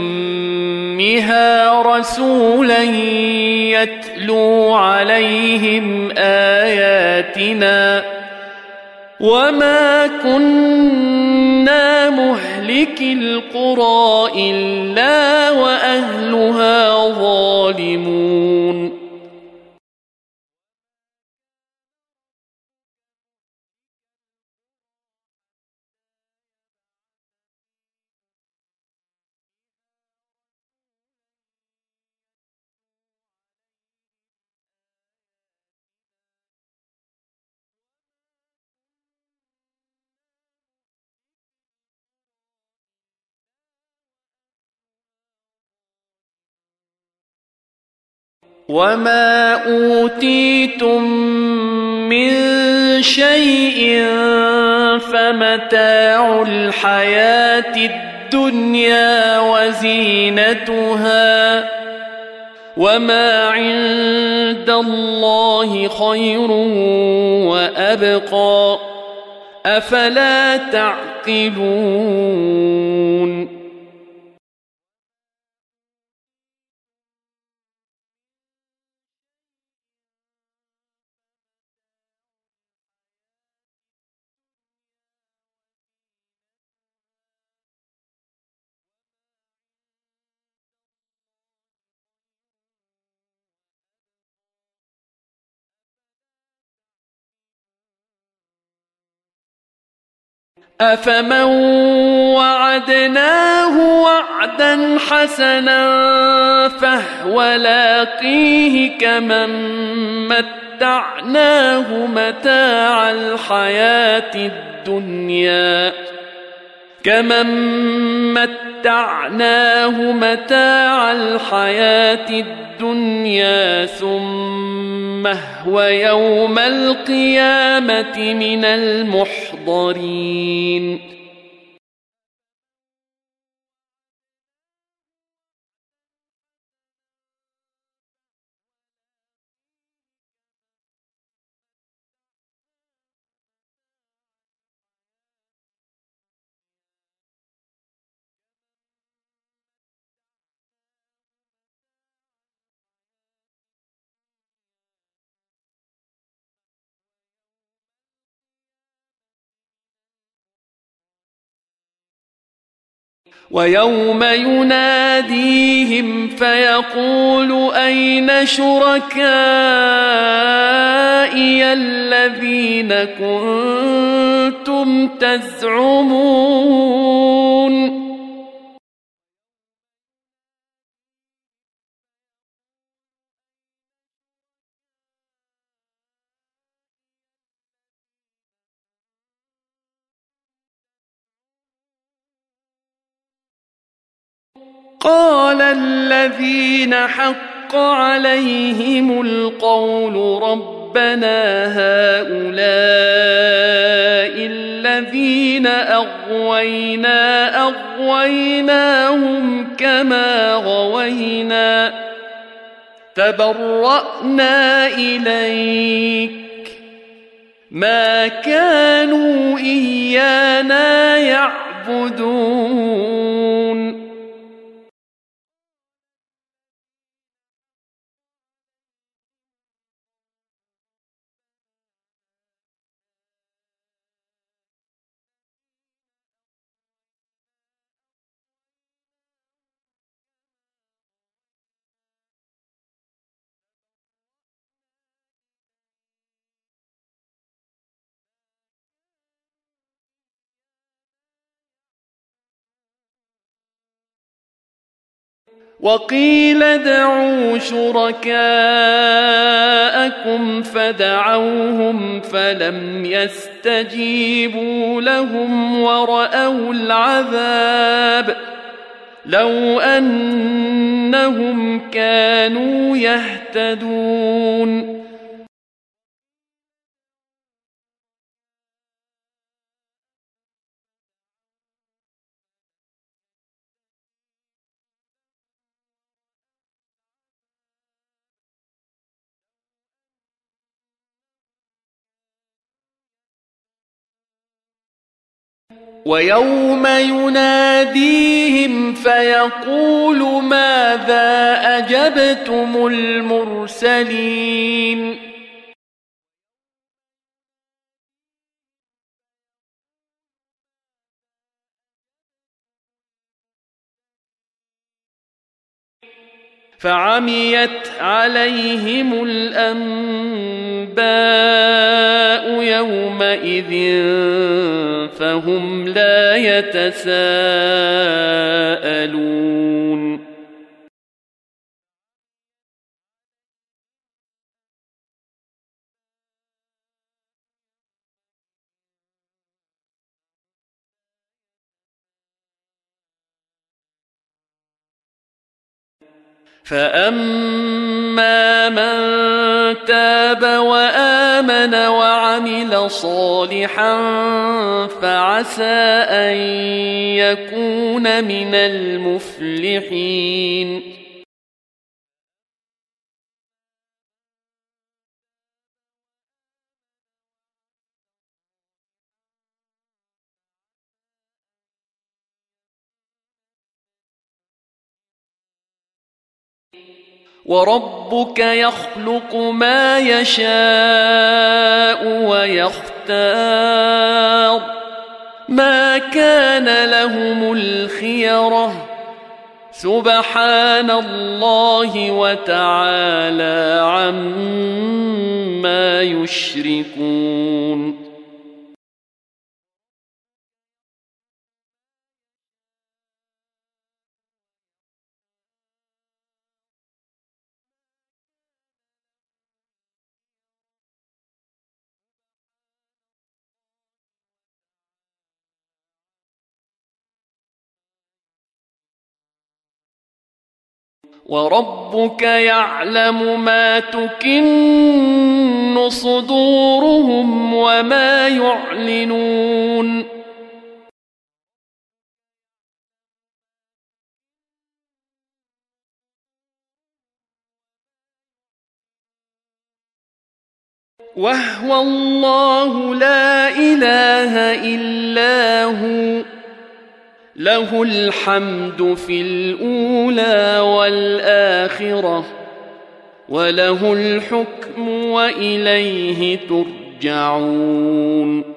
أمها رسولا يتلو عليهم آياتنا وما كنا مهلك القرى إلا وأهلها ظالمون وما أوتيتم من شيء فمتاع الحياة الدنيا وزينتها وما عند الله خير وأبقى أفلا تعقلون أفمن وعدناه وعدا حسنا فهو لاقيه كمن متاع الحياة الدنيا ثم هو يوم القيامة من المحضرين ويوم يناديهم فيقول أين شركائي الذين كنتم تزعمون قال الذين حق عليهم القول ربنا هؤلاء الذين أغويناهم كما غوينا تبرأنا إليك ما كانوا إيانا يعبدون وقيل ادعوا شركاءكم فدعوهم فلم يستجيبوا لهم ورأوا العذاب لو أنهم كانوا يهتدون ويوم يناديهم فيقول ماذا أجبتم المرسلين فعميت عليهم الأنباء يومئذ فهم لا يتساءلون فأما من تاب وآمن وعمل صالحا فعسى أن يكون من المفلحين. وربك يخلق ما يشاء ويختار ما كان لهم الخيرة سبحان الله وتعالى عما يشركون. وربك يعلم ما تكن صدورهم وما يعلنون. وهو الله لا إله إلا هو له الحمد في الأولى والآخرة وله الحكم وإليه ترجعون.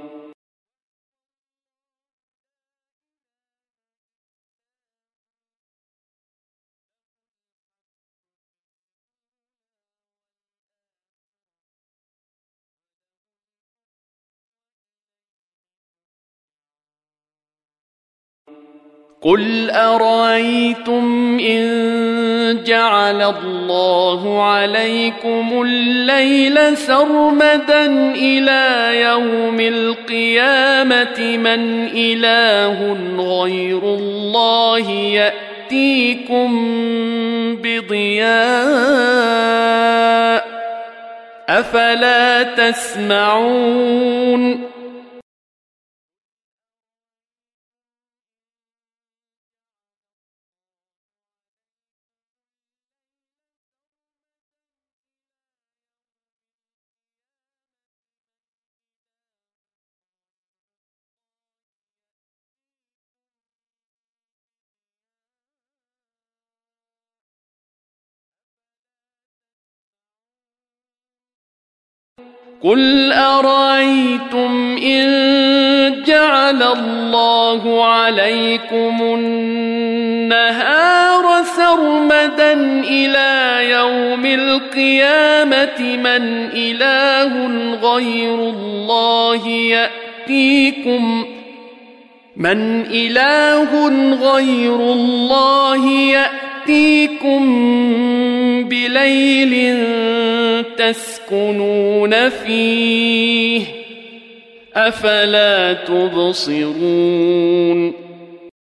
قل أرأيتم إن جعل الله عليكم الليل سرمدا إلى يوم القيامة من إله غير الله يأتيكم بضياء أفلا تسمعون. قل أرأيتم إن جعل الله عليكم النهار سرمدا إلى يوم القيامة من إله غير الله يأتيكم بليل تسكنون فيه أفلا تبصرون.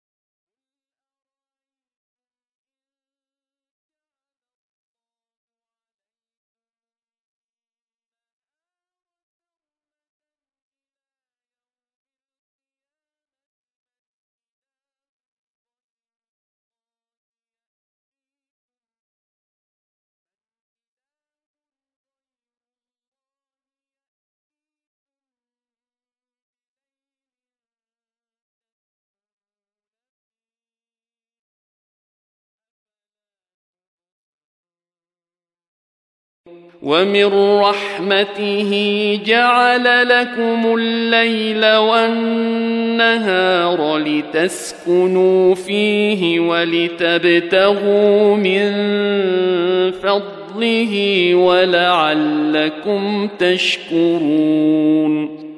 ومن رحمته جعل لكم الليل والنهار لتسكنوا فيه ولتبتغوا من فضله ولعلكم تشكرون.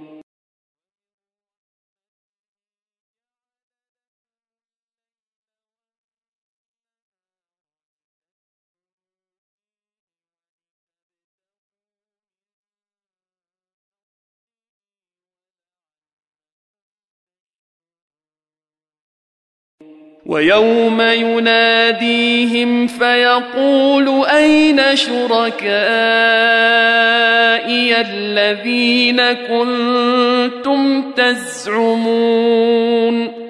ويوم يناديهم فيقول أين شركائي الذين كنتم تزعمون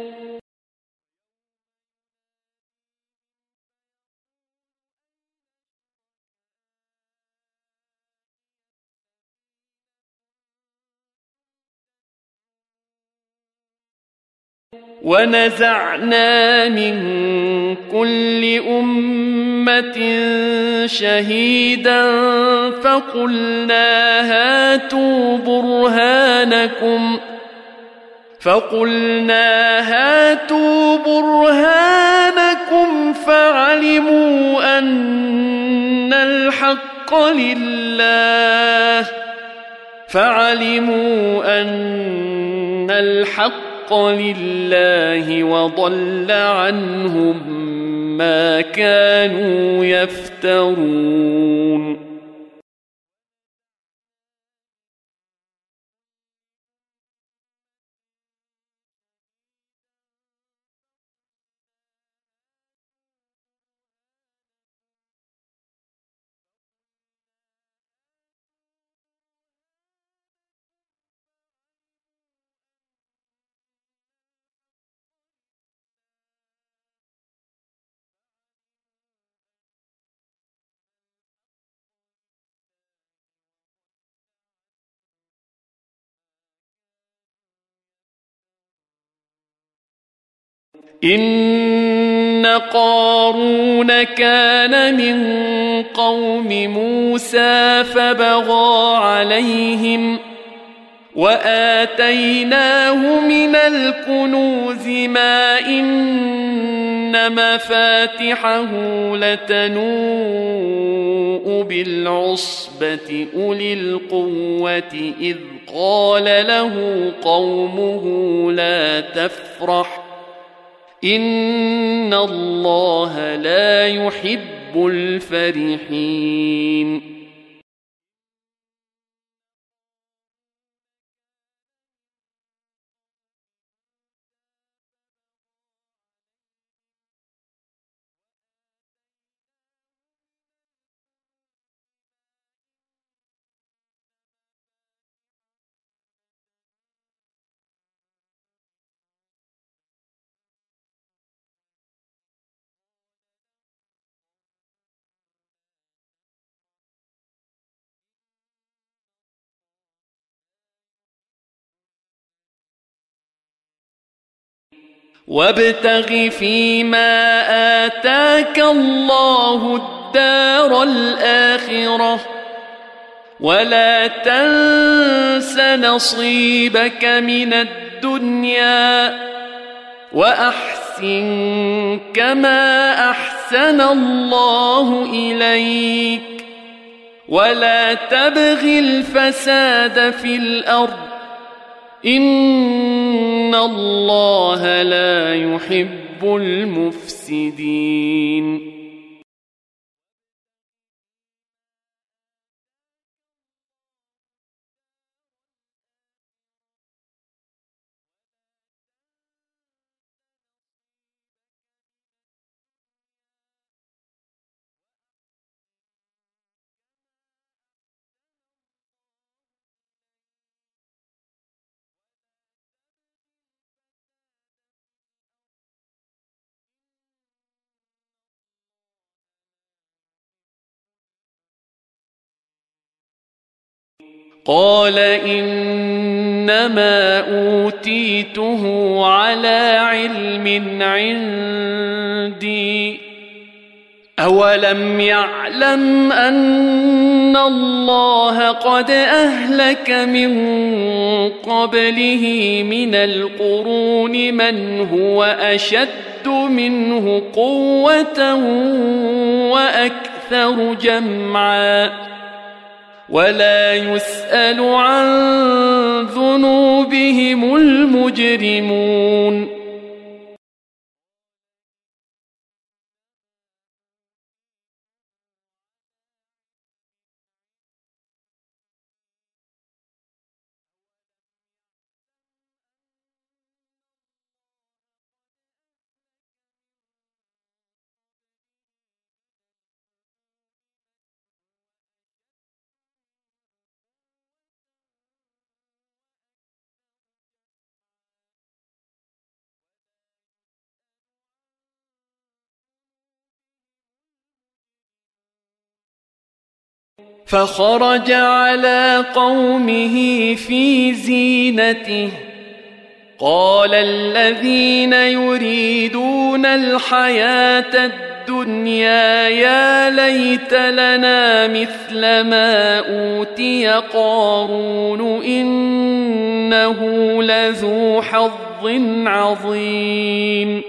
ونزعنا من كل أمة شهيدا فقلنا هاتوا برهانكم فعلموا أن الحق لله وضل عنهم ما كانوا يفترون إن قارون كان من قوم موسى فبغى عليهم وآتيناه من الكنوز ما إن مفاتحه لتنوء بالعصبة أولي القوة إذ قال له قومه لا تفرح إن الله لا يحب الفرحين وابتغ فيما آتاك الله الدار الآخرة ولا تنس نصيبك من الدنيا وأحسن كما أحسن الله إليك ولا تبغ الفساد في الأرض إن الله لا يحب المفسدين قال إنما أوتيته على علم عندي أولم يعلم أن الله قد أهلك من قبله من القرون من هو أشد منه قوة وأكثر جمعا ولا يسأل عن ذنوبهم المجرمون فخرج على قومه في زينته قال الذين يريدون الحياة الدنيا يا ليت لنا مثل ما أوتي قارون إنه لذو حظ عظيم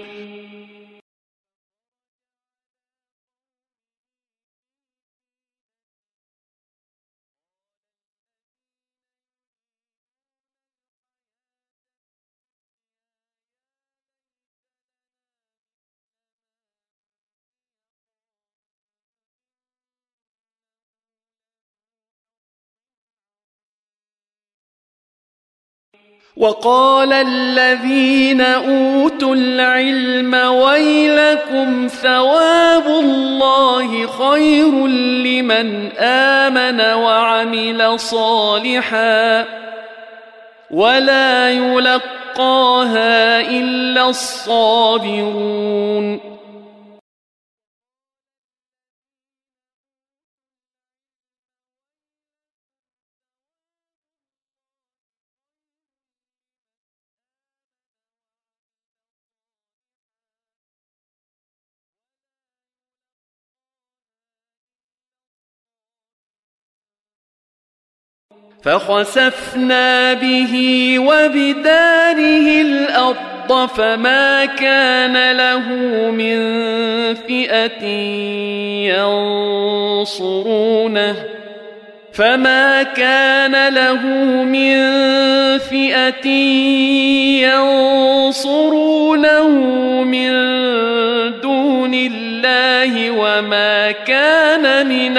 وقال الذين أوتوا العلم ويلكم ثواب الله خير لمن آمن وعمل صالحا ولا يلقاها إلا الصابرون فخسفنا به وبداره الأرض فما كان له من فئة ينصرونه من دون الله وما كان من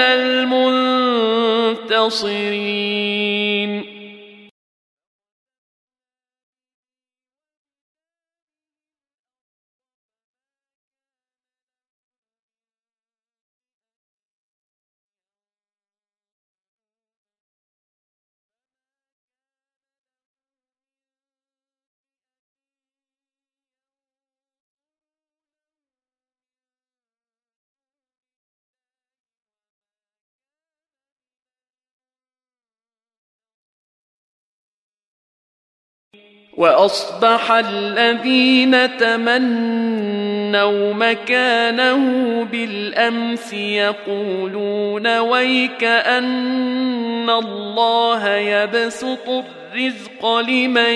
المنتصرين وأصبح الذين تمنوا مكانه بالأمس يقولون ويك أن الله يبسط الرزق لمن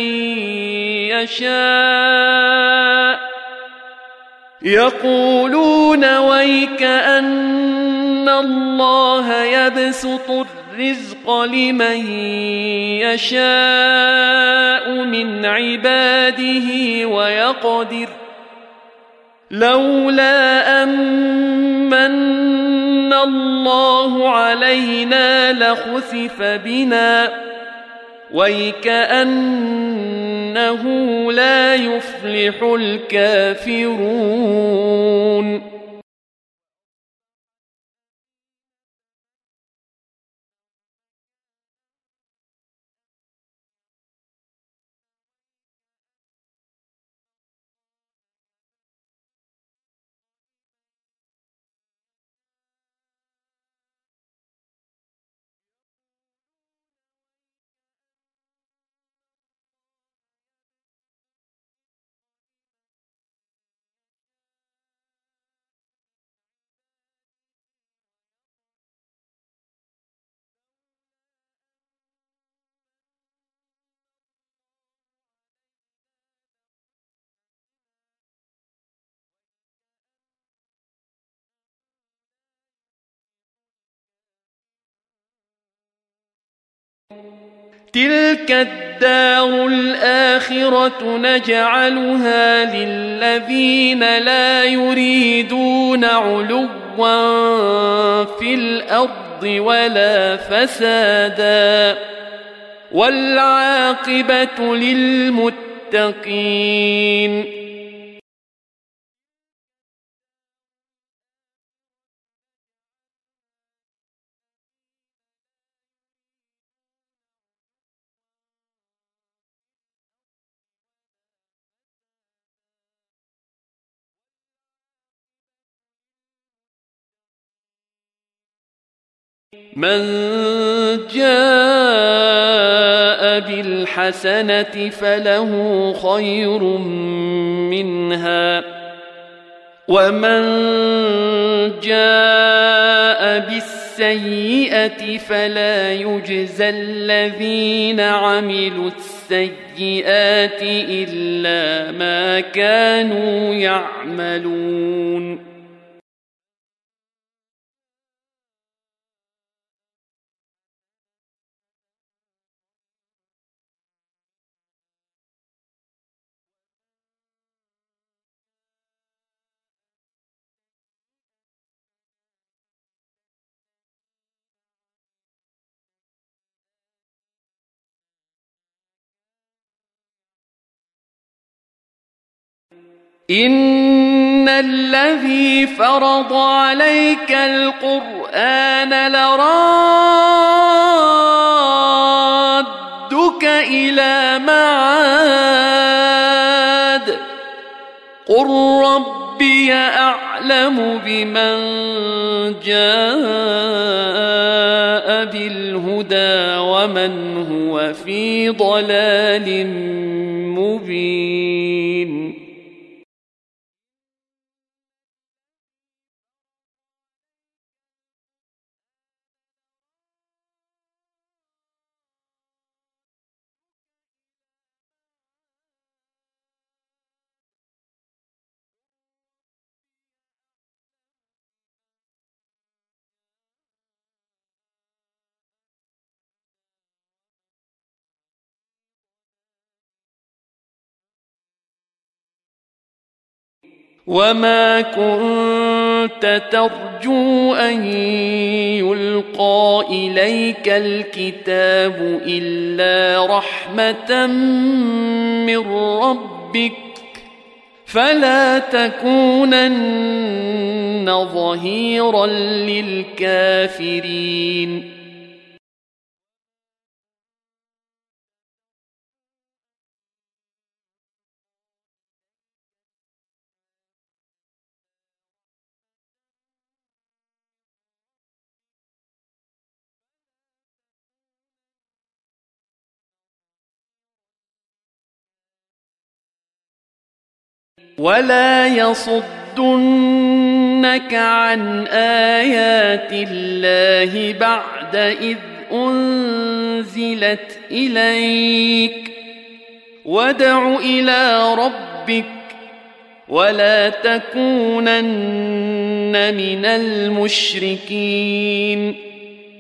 يشاء من عباده ويقدر لولا أمن الله علينا لخسف بنا ويكأنه لا يفلح الكافرون تلك الدار الآخرة نجعلها للذين لا يريدون علوا في الأرض ولا فسادا والعاقبة للمتقين من جاء بالحسنة فله خير منها ومن جاء بالسيئة فلا يجزى الذين عملوا السيئات إلا ما كانوا يعملون إن الذي فرض عليك القرآن لرادك إلى معاد قل ربي أعلم بمن جاء بالهدى ومن هو في ضلال مبين وما كنت ترجو أن يلقى إليك الكتاب إلا رحمة من ربك فلا تكونن ظهيرا للكافرين ولا يصدنك عن آيات الله بعد إذ أنزلت إليك وادع إلى ربك ولا تكونن من المشركين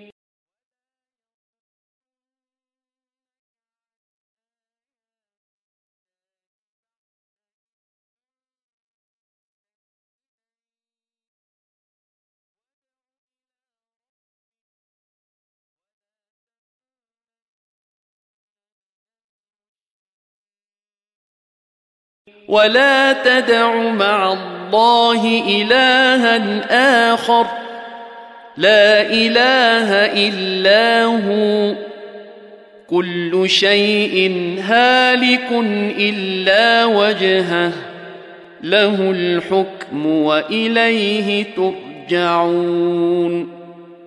ولا تدع مع الله إلها آخر لا إله إلا هو كل شيء هالك إلا وجهه له الحكم وإليه ترجعون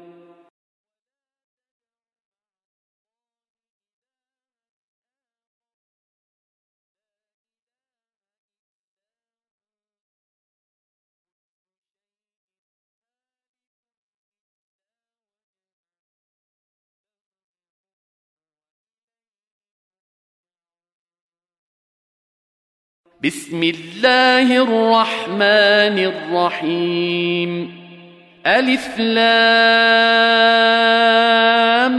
بسم الله الرحمن الرحيم ألف لام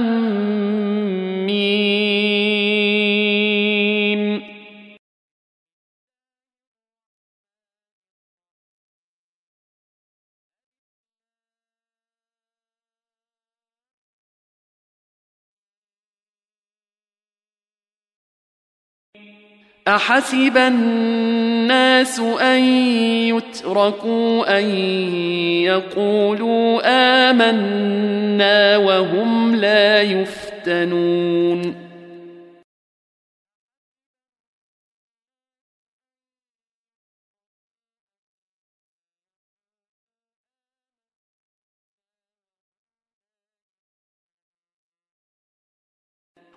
ميم أحسب الناس أن يتركوا أن يقولوا آمنا وهم لا يفتنون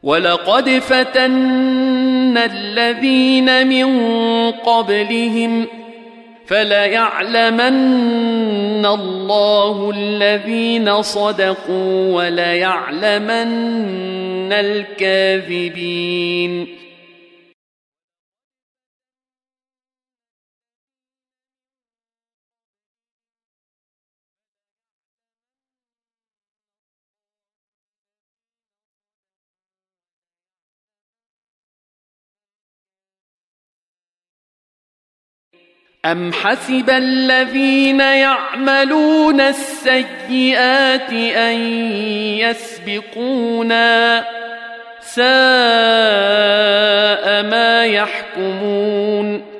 ولقد فتنا الذين من قبلهم فليعلمن الله الذين صدقوا وليعلمن الكاذبين أم حسب الذين يعملون السيئات أن يسبقونا ساء ما يحكمون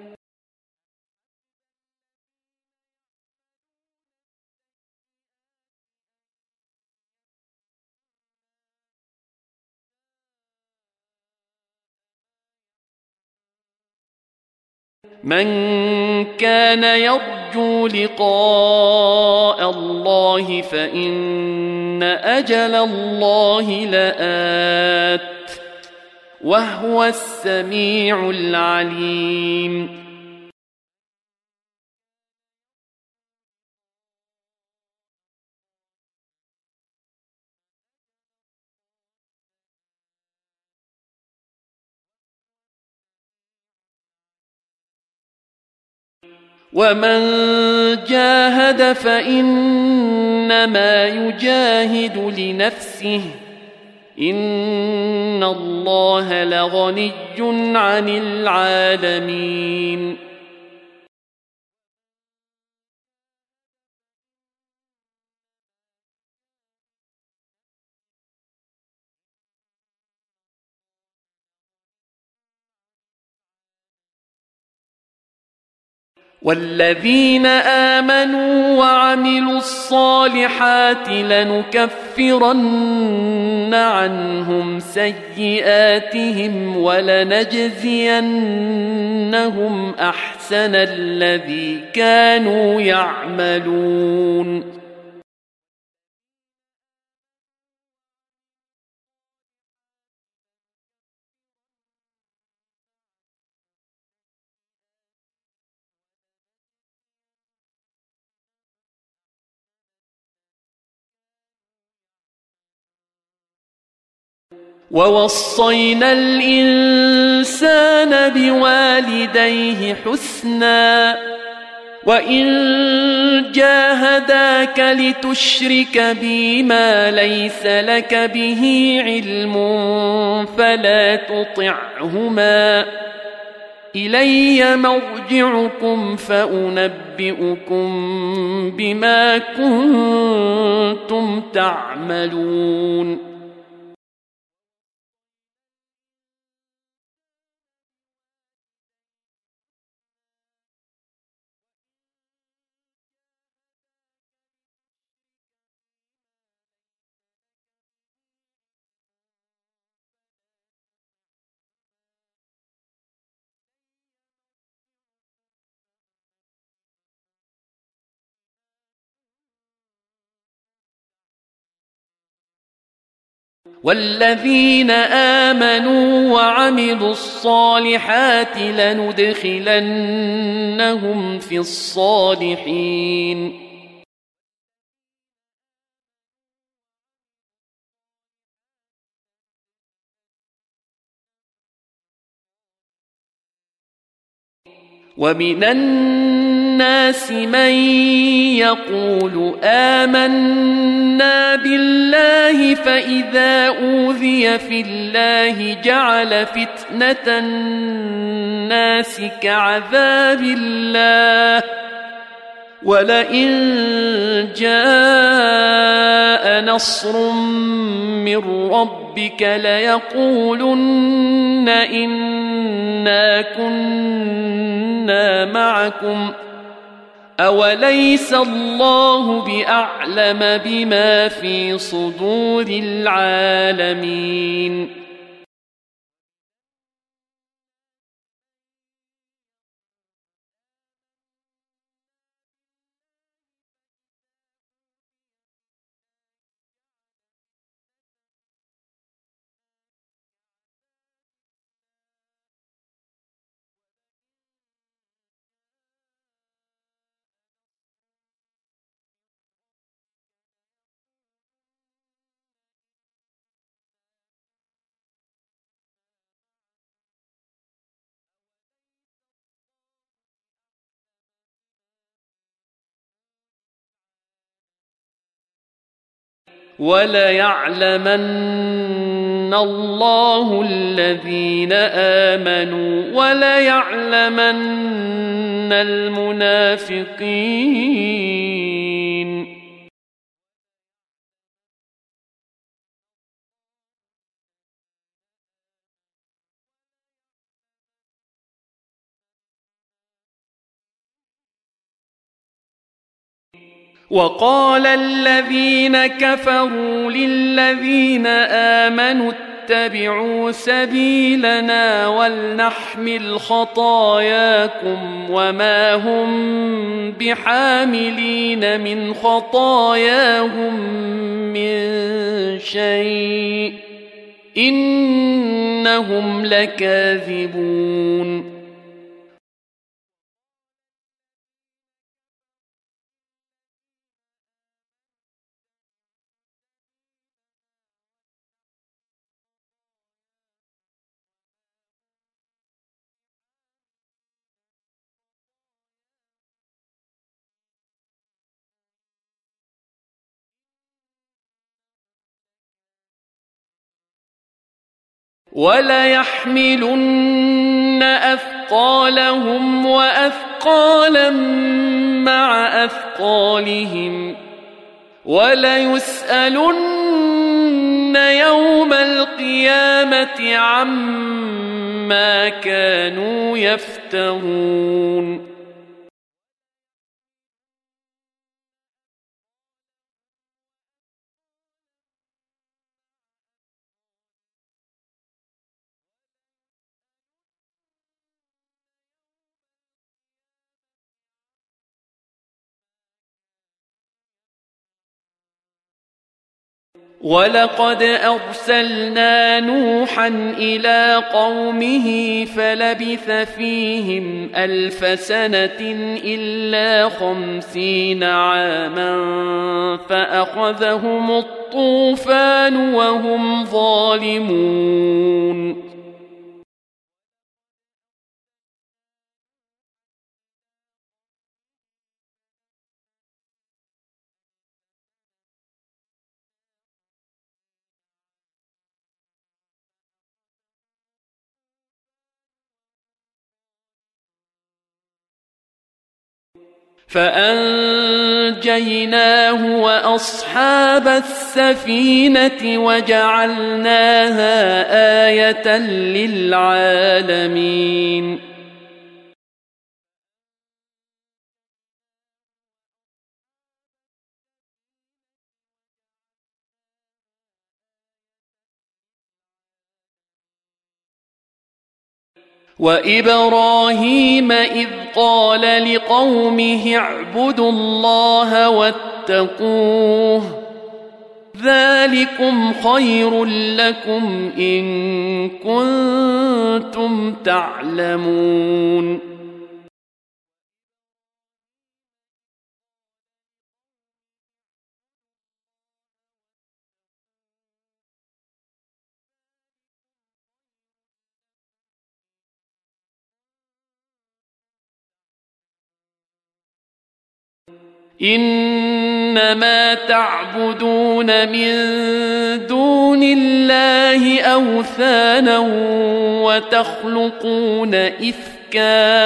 من كان يرجو لقاء الله فإن أجل الله لآت وهو السميع العليم ومن جاهد فإنما يجاهد لنفسه إن الله لغني عن العالمين والذين آمنوا وعملوا الصالحات لنكفرن عنهم سيئاتهم ولنجزينهم أحسن الذي كانوا يعملون ووصينا الإنسان بوالديه حسنا وإن جاهداك لتشرك بي ما ليس لك به علم فلا تطعهما إلي مرجعكم فأنبئكم بما كنتم تعملون والذين آمنوا وعملوا الصالحات لندخلنهم في الصالحين ومن الناس من يقول آمنا بالله فإذا أوذي في الله جعل فتنة الناس كعذاب الله ولئن جاء نصر من ربك ليقولن إنا كنا معكم أوليس الله بأعلم بما في صدور العالمين وليعلمن الله الذين آمنوا وليعلمن المنافقين. وقال الذين كفروا للذين آمنوا اتبعوا سبيلنا ولنحمل خطاياكم وما هم بحاملين من خطاياهم من شيء إنهم لكاذبون. وليحملن أثقالهم وأثقالا مع أثقالهم وليسألن يوم القيامة عما كانوا يفترون. ولقد أرسلنا نوحا إلى قومه فلبث فيهم 1000 سنة إلا 50 عاما فأخذهم الطوفان وهم ظالمون. فأنجيناه وأصحاب السفينة وجعلناها آية للعالمين. وإبراهيم إذ قال لقومه اعبدوا الله واتقوه ذلكم خير لكم إن كنتم تعلمون. إنما تعبدون من دون الله أوثانا وتخلقون إفكا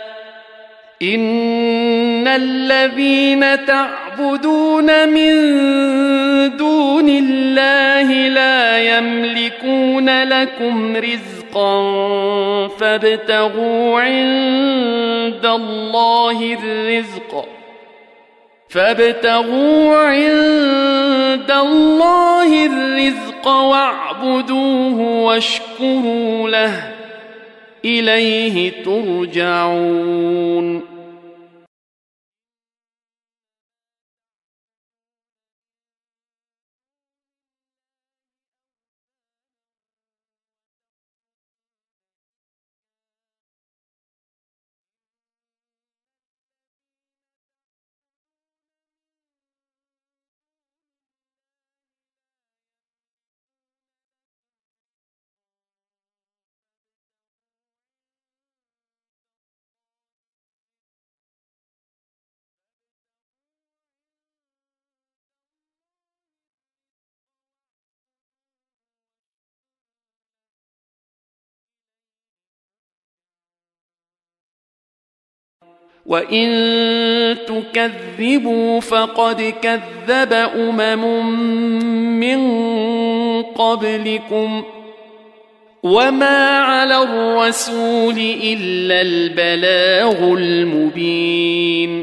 إن الذين تعبدون من دون الله لا يملكون لكم رزقا فابتغوا عند الله الرزق واعبدوه واشكروا له إليه ترجعون. وإن تكذبوا فقد كذب من قبلكم وما على الرسول إلا البلاغ المبين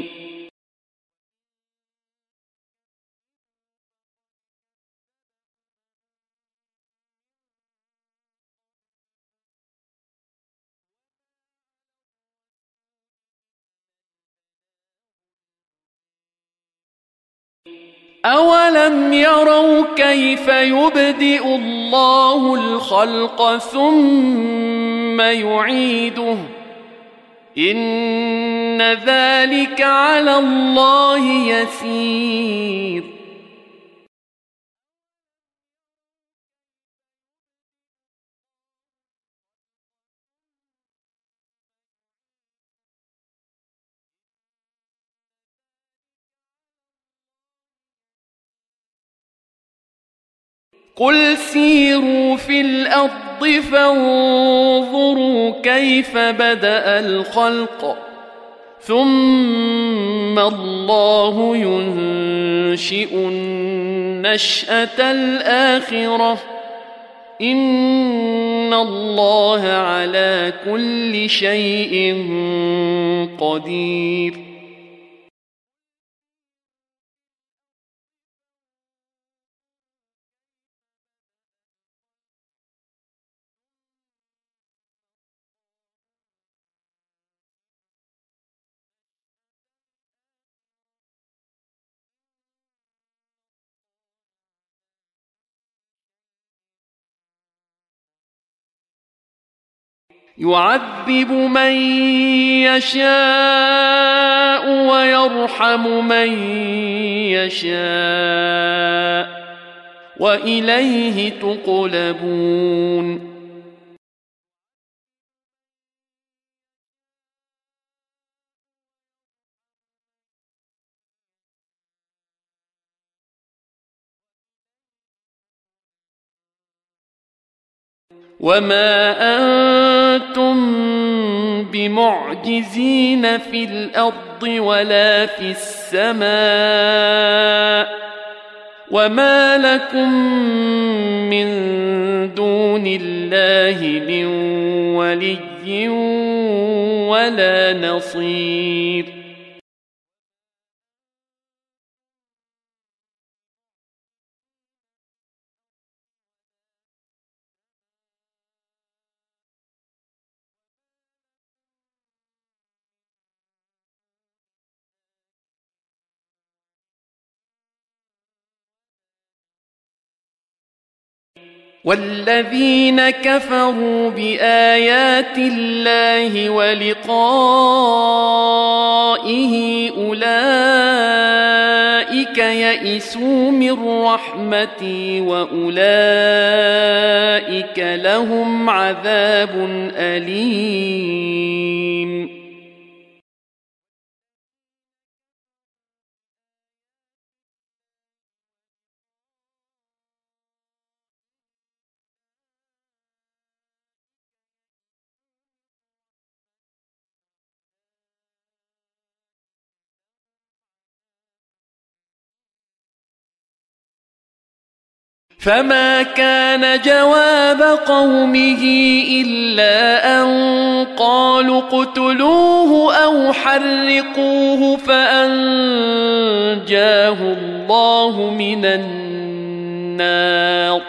أولم يروا كيف يبدئ الله الخلق ثم يعيده إن ذلك على الله يسير قل سيروا في الأرض فانظروا كيف بدأ الخلق ثم الله ينشئ النشأة الآخرة إن الله على كل شيء قدير يعذب من يشاء ويرحم من يشاء وإليه تقلبون وما أنتم بمعجزين في الأرض ولا في السماء وما لكم من دون الله من ولي ولا نصير والذين كفروا بآيات الله ولقائه أولئك يئسوا من رحمتي وأولئك لهم عذاب أليم فما كان جواب قومه إلا أن قالوا اقتلوه أو حرقوه فأنجاه الله من النار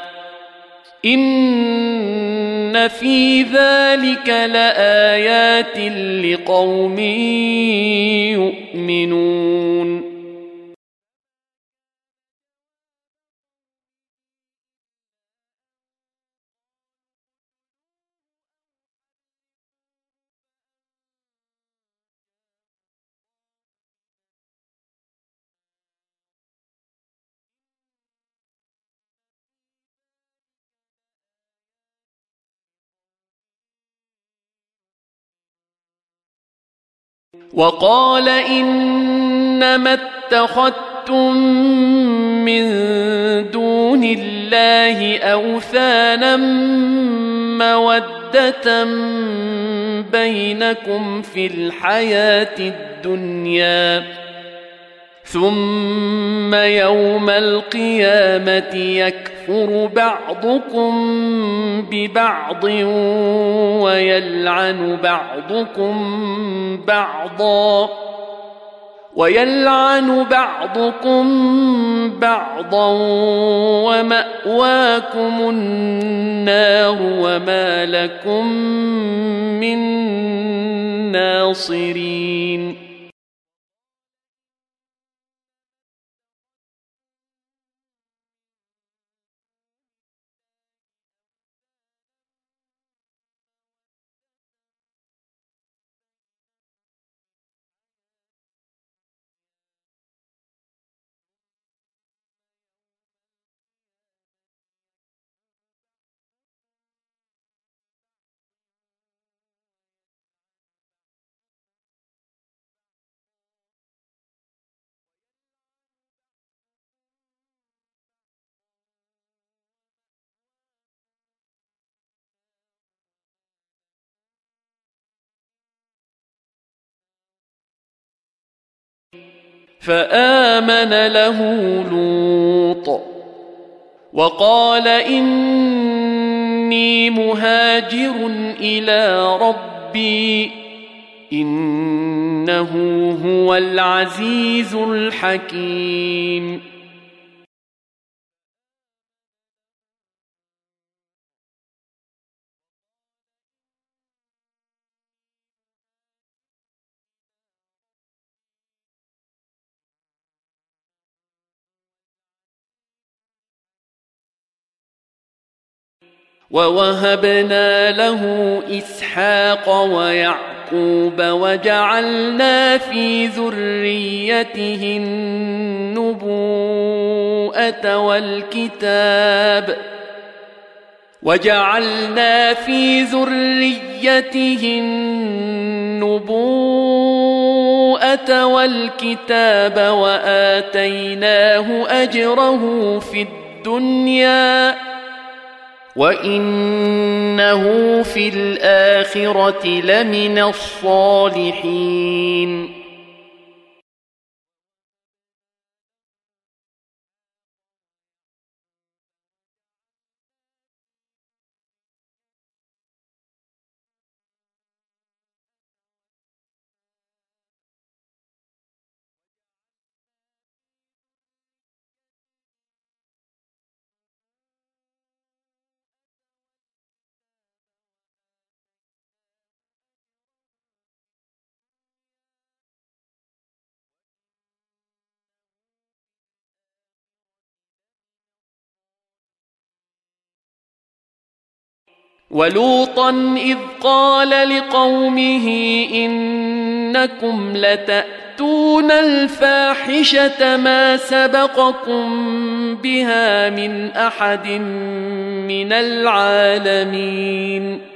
إن في ذلك لآيات لقوم يؤمنون وقال إنما اتخذتم من دون الله أوثانا مودة بينكم في الحياة الدنيا ثم يوم القيامة يكفر بعضكم ببعض ويلعن بعضكم بعضا ومأواكم النار وما لكم من ناصرين فآمن له لوط وقال إني مهاجر إلى ربي إنه هو العزيز الحكيم ووهبنا له إسحاق ويعقوب وجعلنا في ذريته النبوءة والكتاب وآتيناه أجره في الدنيا وإنه في الآخرة لمن الصالحين ولوطا إذ قال لقومه إنكم لتأتون الفاحشة ما سبقكم بها من أحد من العالمين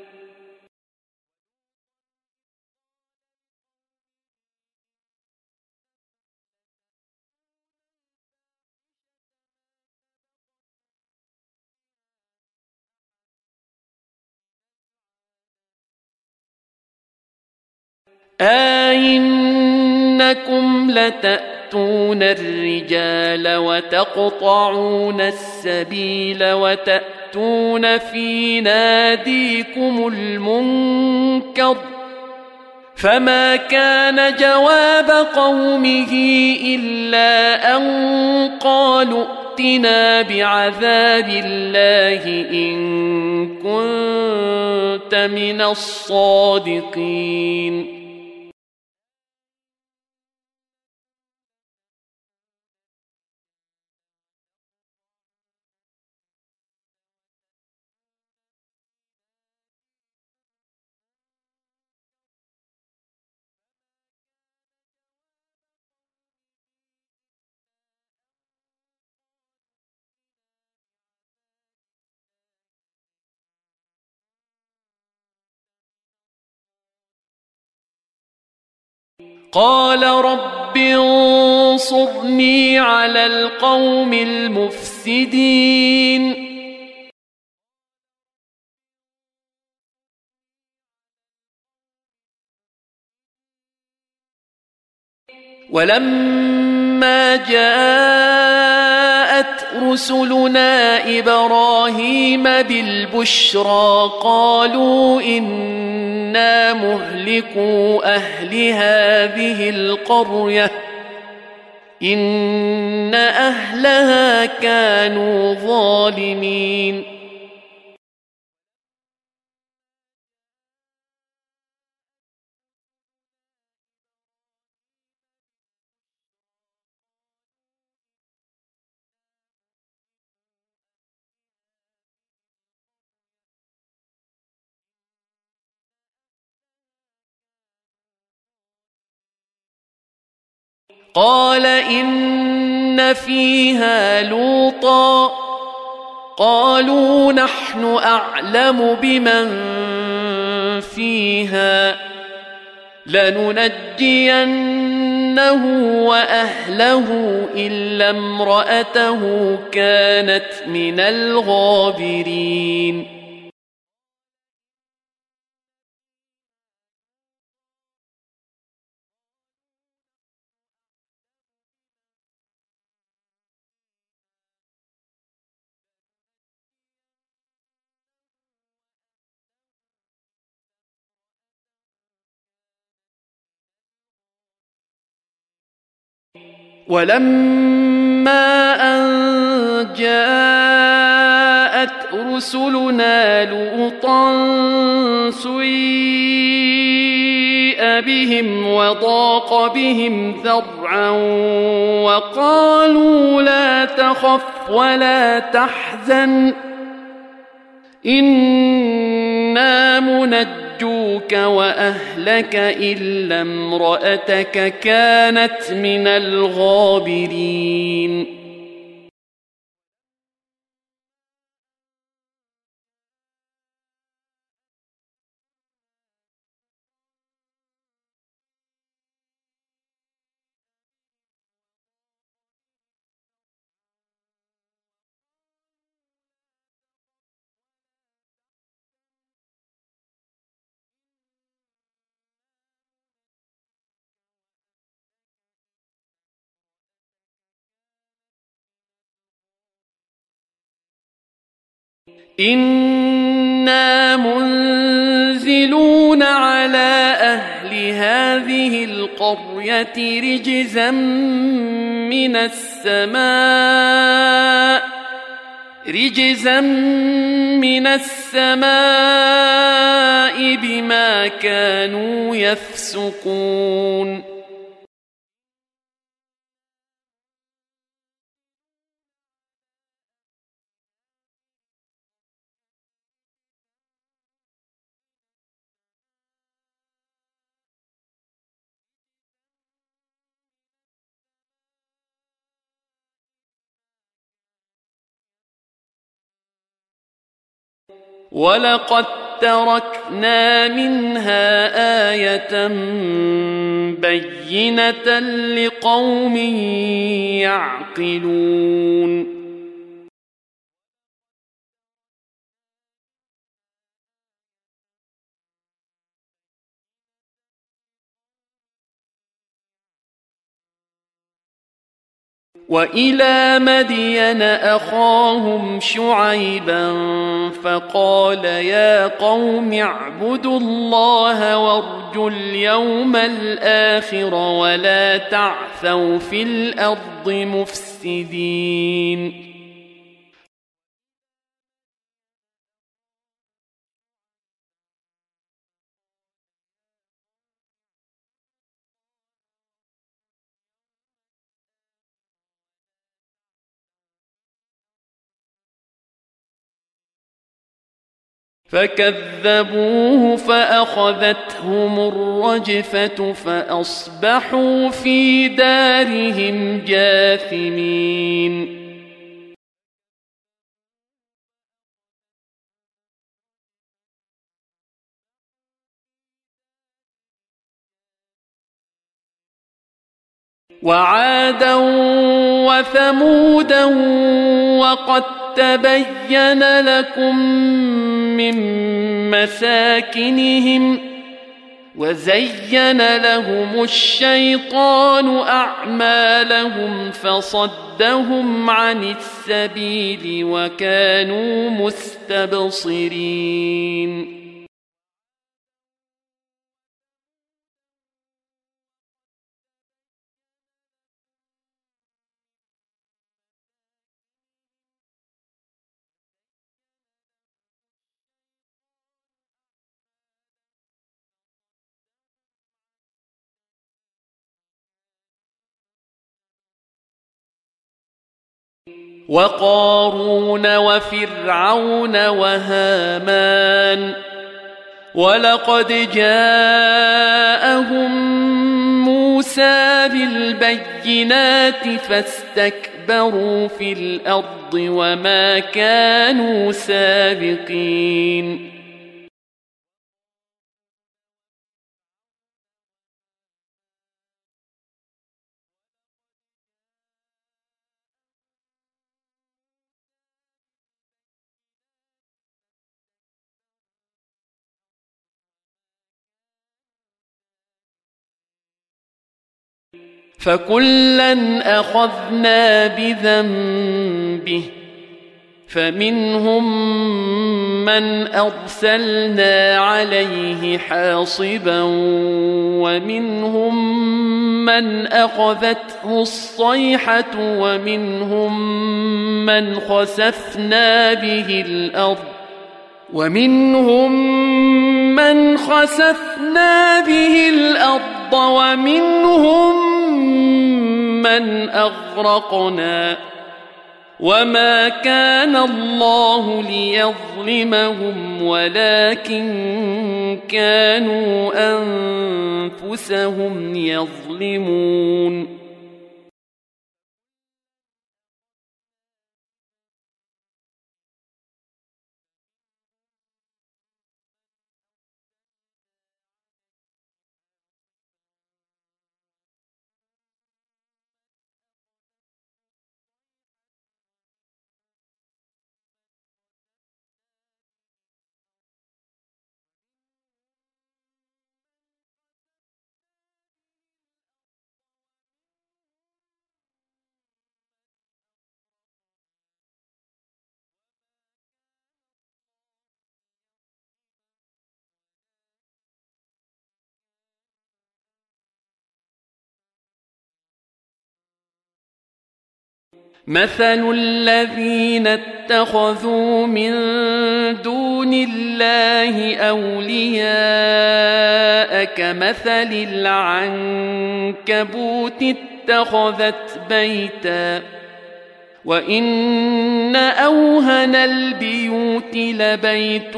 أئنكم لتأتون الرجال وتقطعون السبيل وتأتون في ناديكم المنكر فما كان جواب قومه إلا أن قالوا ائتنا بعذاب الله إن كنت من الصادقين قال رب انصرني على القوم المفسدين ولما جاءت رسلنا إبراهيم بالبشرى قالوا إنا مهلكو أهل هذه القرية إن أهلها كانوا ظالمين قال إن فيها لوطا قالوا نحن أعلم بمن فيها لننجينه وأهله إلا امرأته كانت من الغابرين ولما أن جاءت رسلنا لوطا سيء بهم وضاق بهم ذرعا وقالوا لا تخف ولا تحزن إنا منجوك وأهلك إلا امرأتك كانت من الغابرين إنا منزلون على أهل هذه القرية رجزا من السماء بما كانوا يفسقون ولقد تركنا منها آية بينة لقوم يعقلون وإلى مدين أخاهم شعيبا فقال يا قوم اعبدوا الله وارجوا اليوم الآخر ولا تعثوا في الأرض مفسدين فكذبوه فأخذتهم الرجفة فأصبحوا في دارهم جاثمين وعادا وثمودا وقد تبين لكم من مساكنهم وزين لهم الشيطان أعمالهم فصدهم عن السبيل وكانوا مستبصرين وقارون وفرعون وهامان ولقد جاءهم موسى بالبينات فاستكبروا في الأرض وما كانوا سابقين فكلا أخذنا بذنبه فمنهم من أرسلنا عليه حاصبا ومنهم من أخذته الصيحة ومنهم من خسفنا به الأرض ومنهم من أغرقنا وما كان الله ليظلمهم ولكن كانوا أنفسهم يظلمون مثل الذين اتخذوا من دون الله أولياء كمثل العنكبوت اتخذت بيتا وإن أوهن البيوت لبيت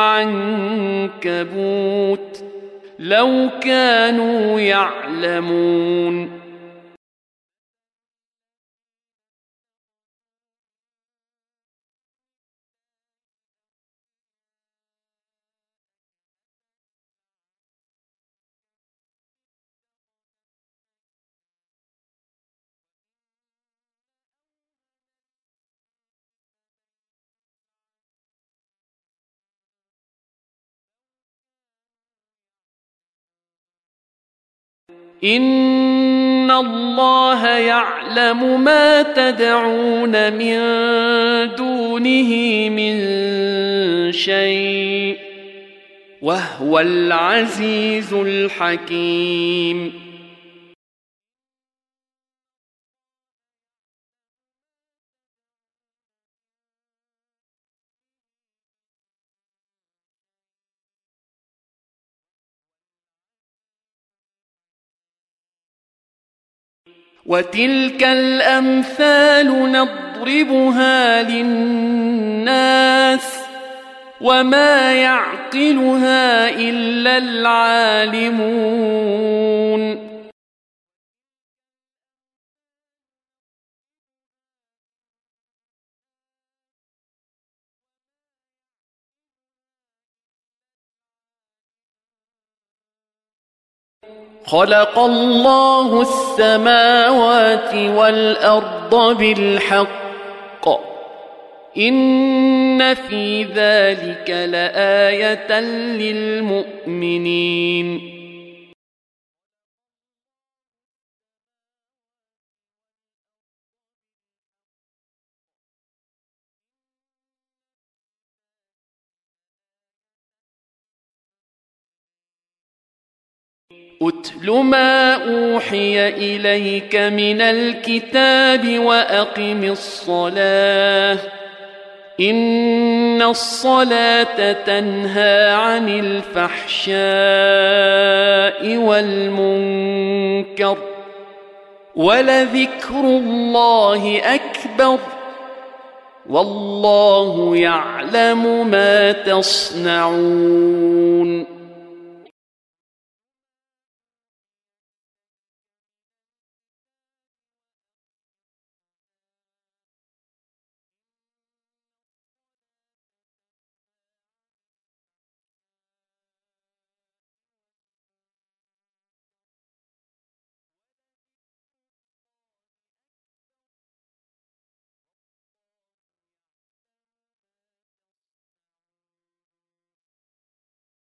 العنكبوت لو كانوا يعلمون إن الله يعلم ما تدعون من دونه من شيء وهو العزيز الحكيم وتلك الأمثال نضربها للناس وما يعقلها إلا العالمون خلق الله السماوات والأرض بالحق إن في ذلك لآية للمؤمنين أتل ما أوحي إليك من الكتاب وأقم الصلاة إن الصلاة تنهى عن الفحشاء والمنكر ولذكر الله أكبر والله يعلم ما تصنعون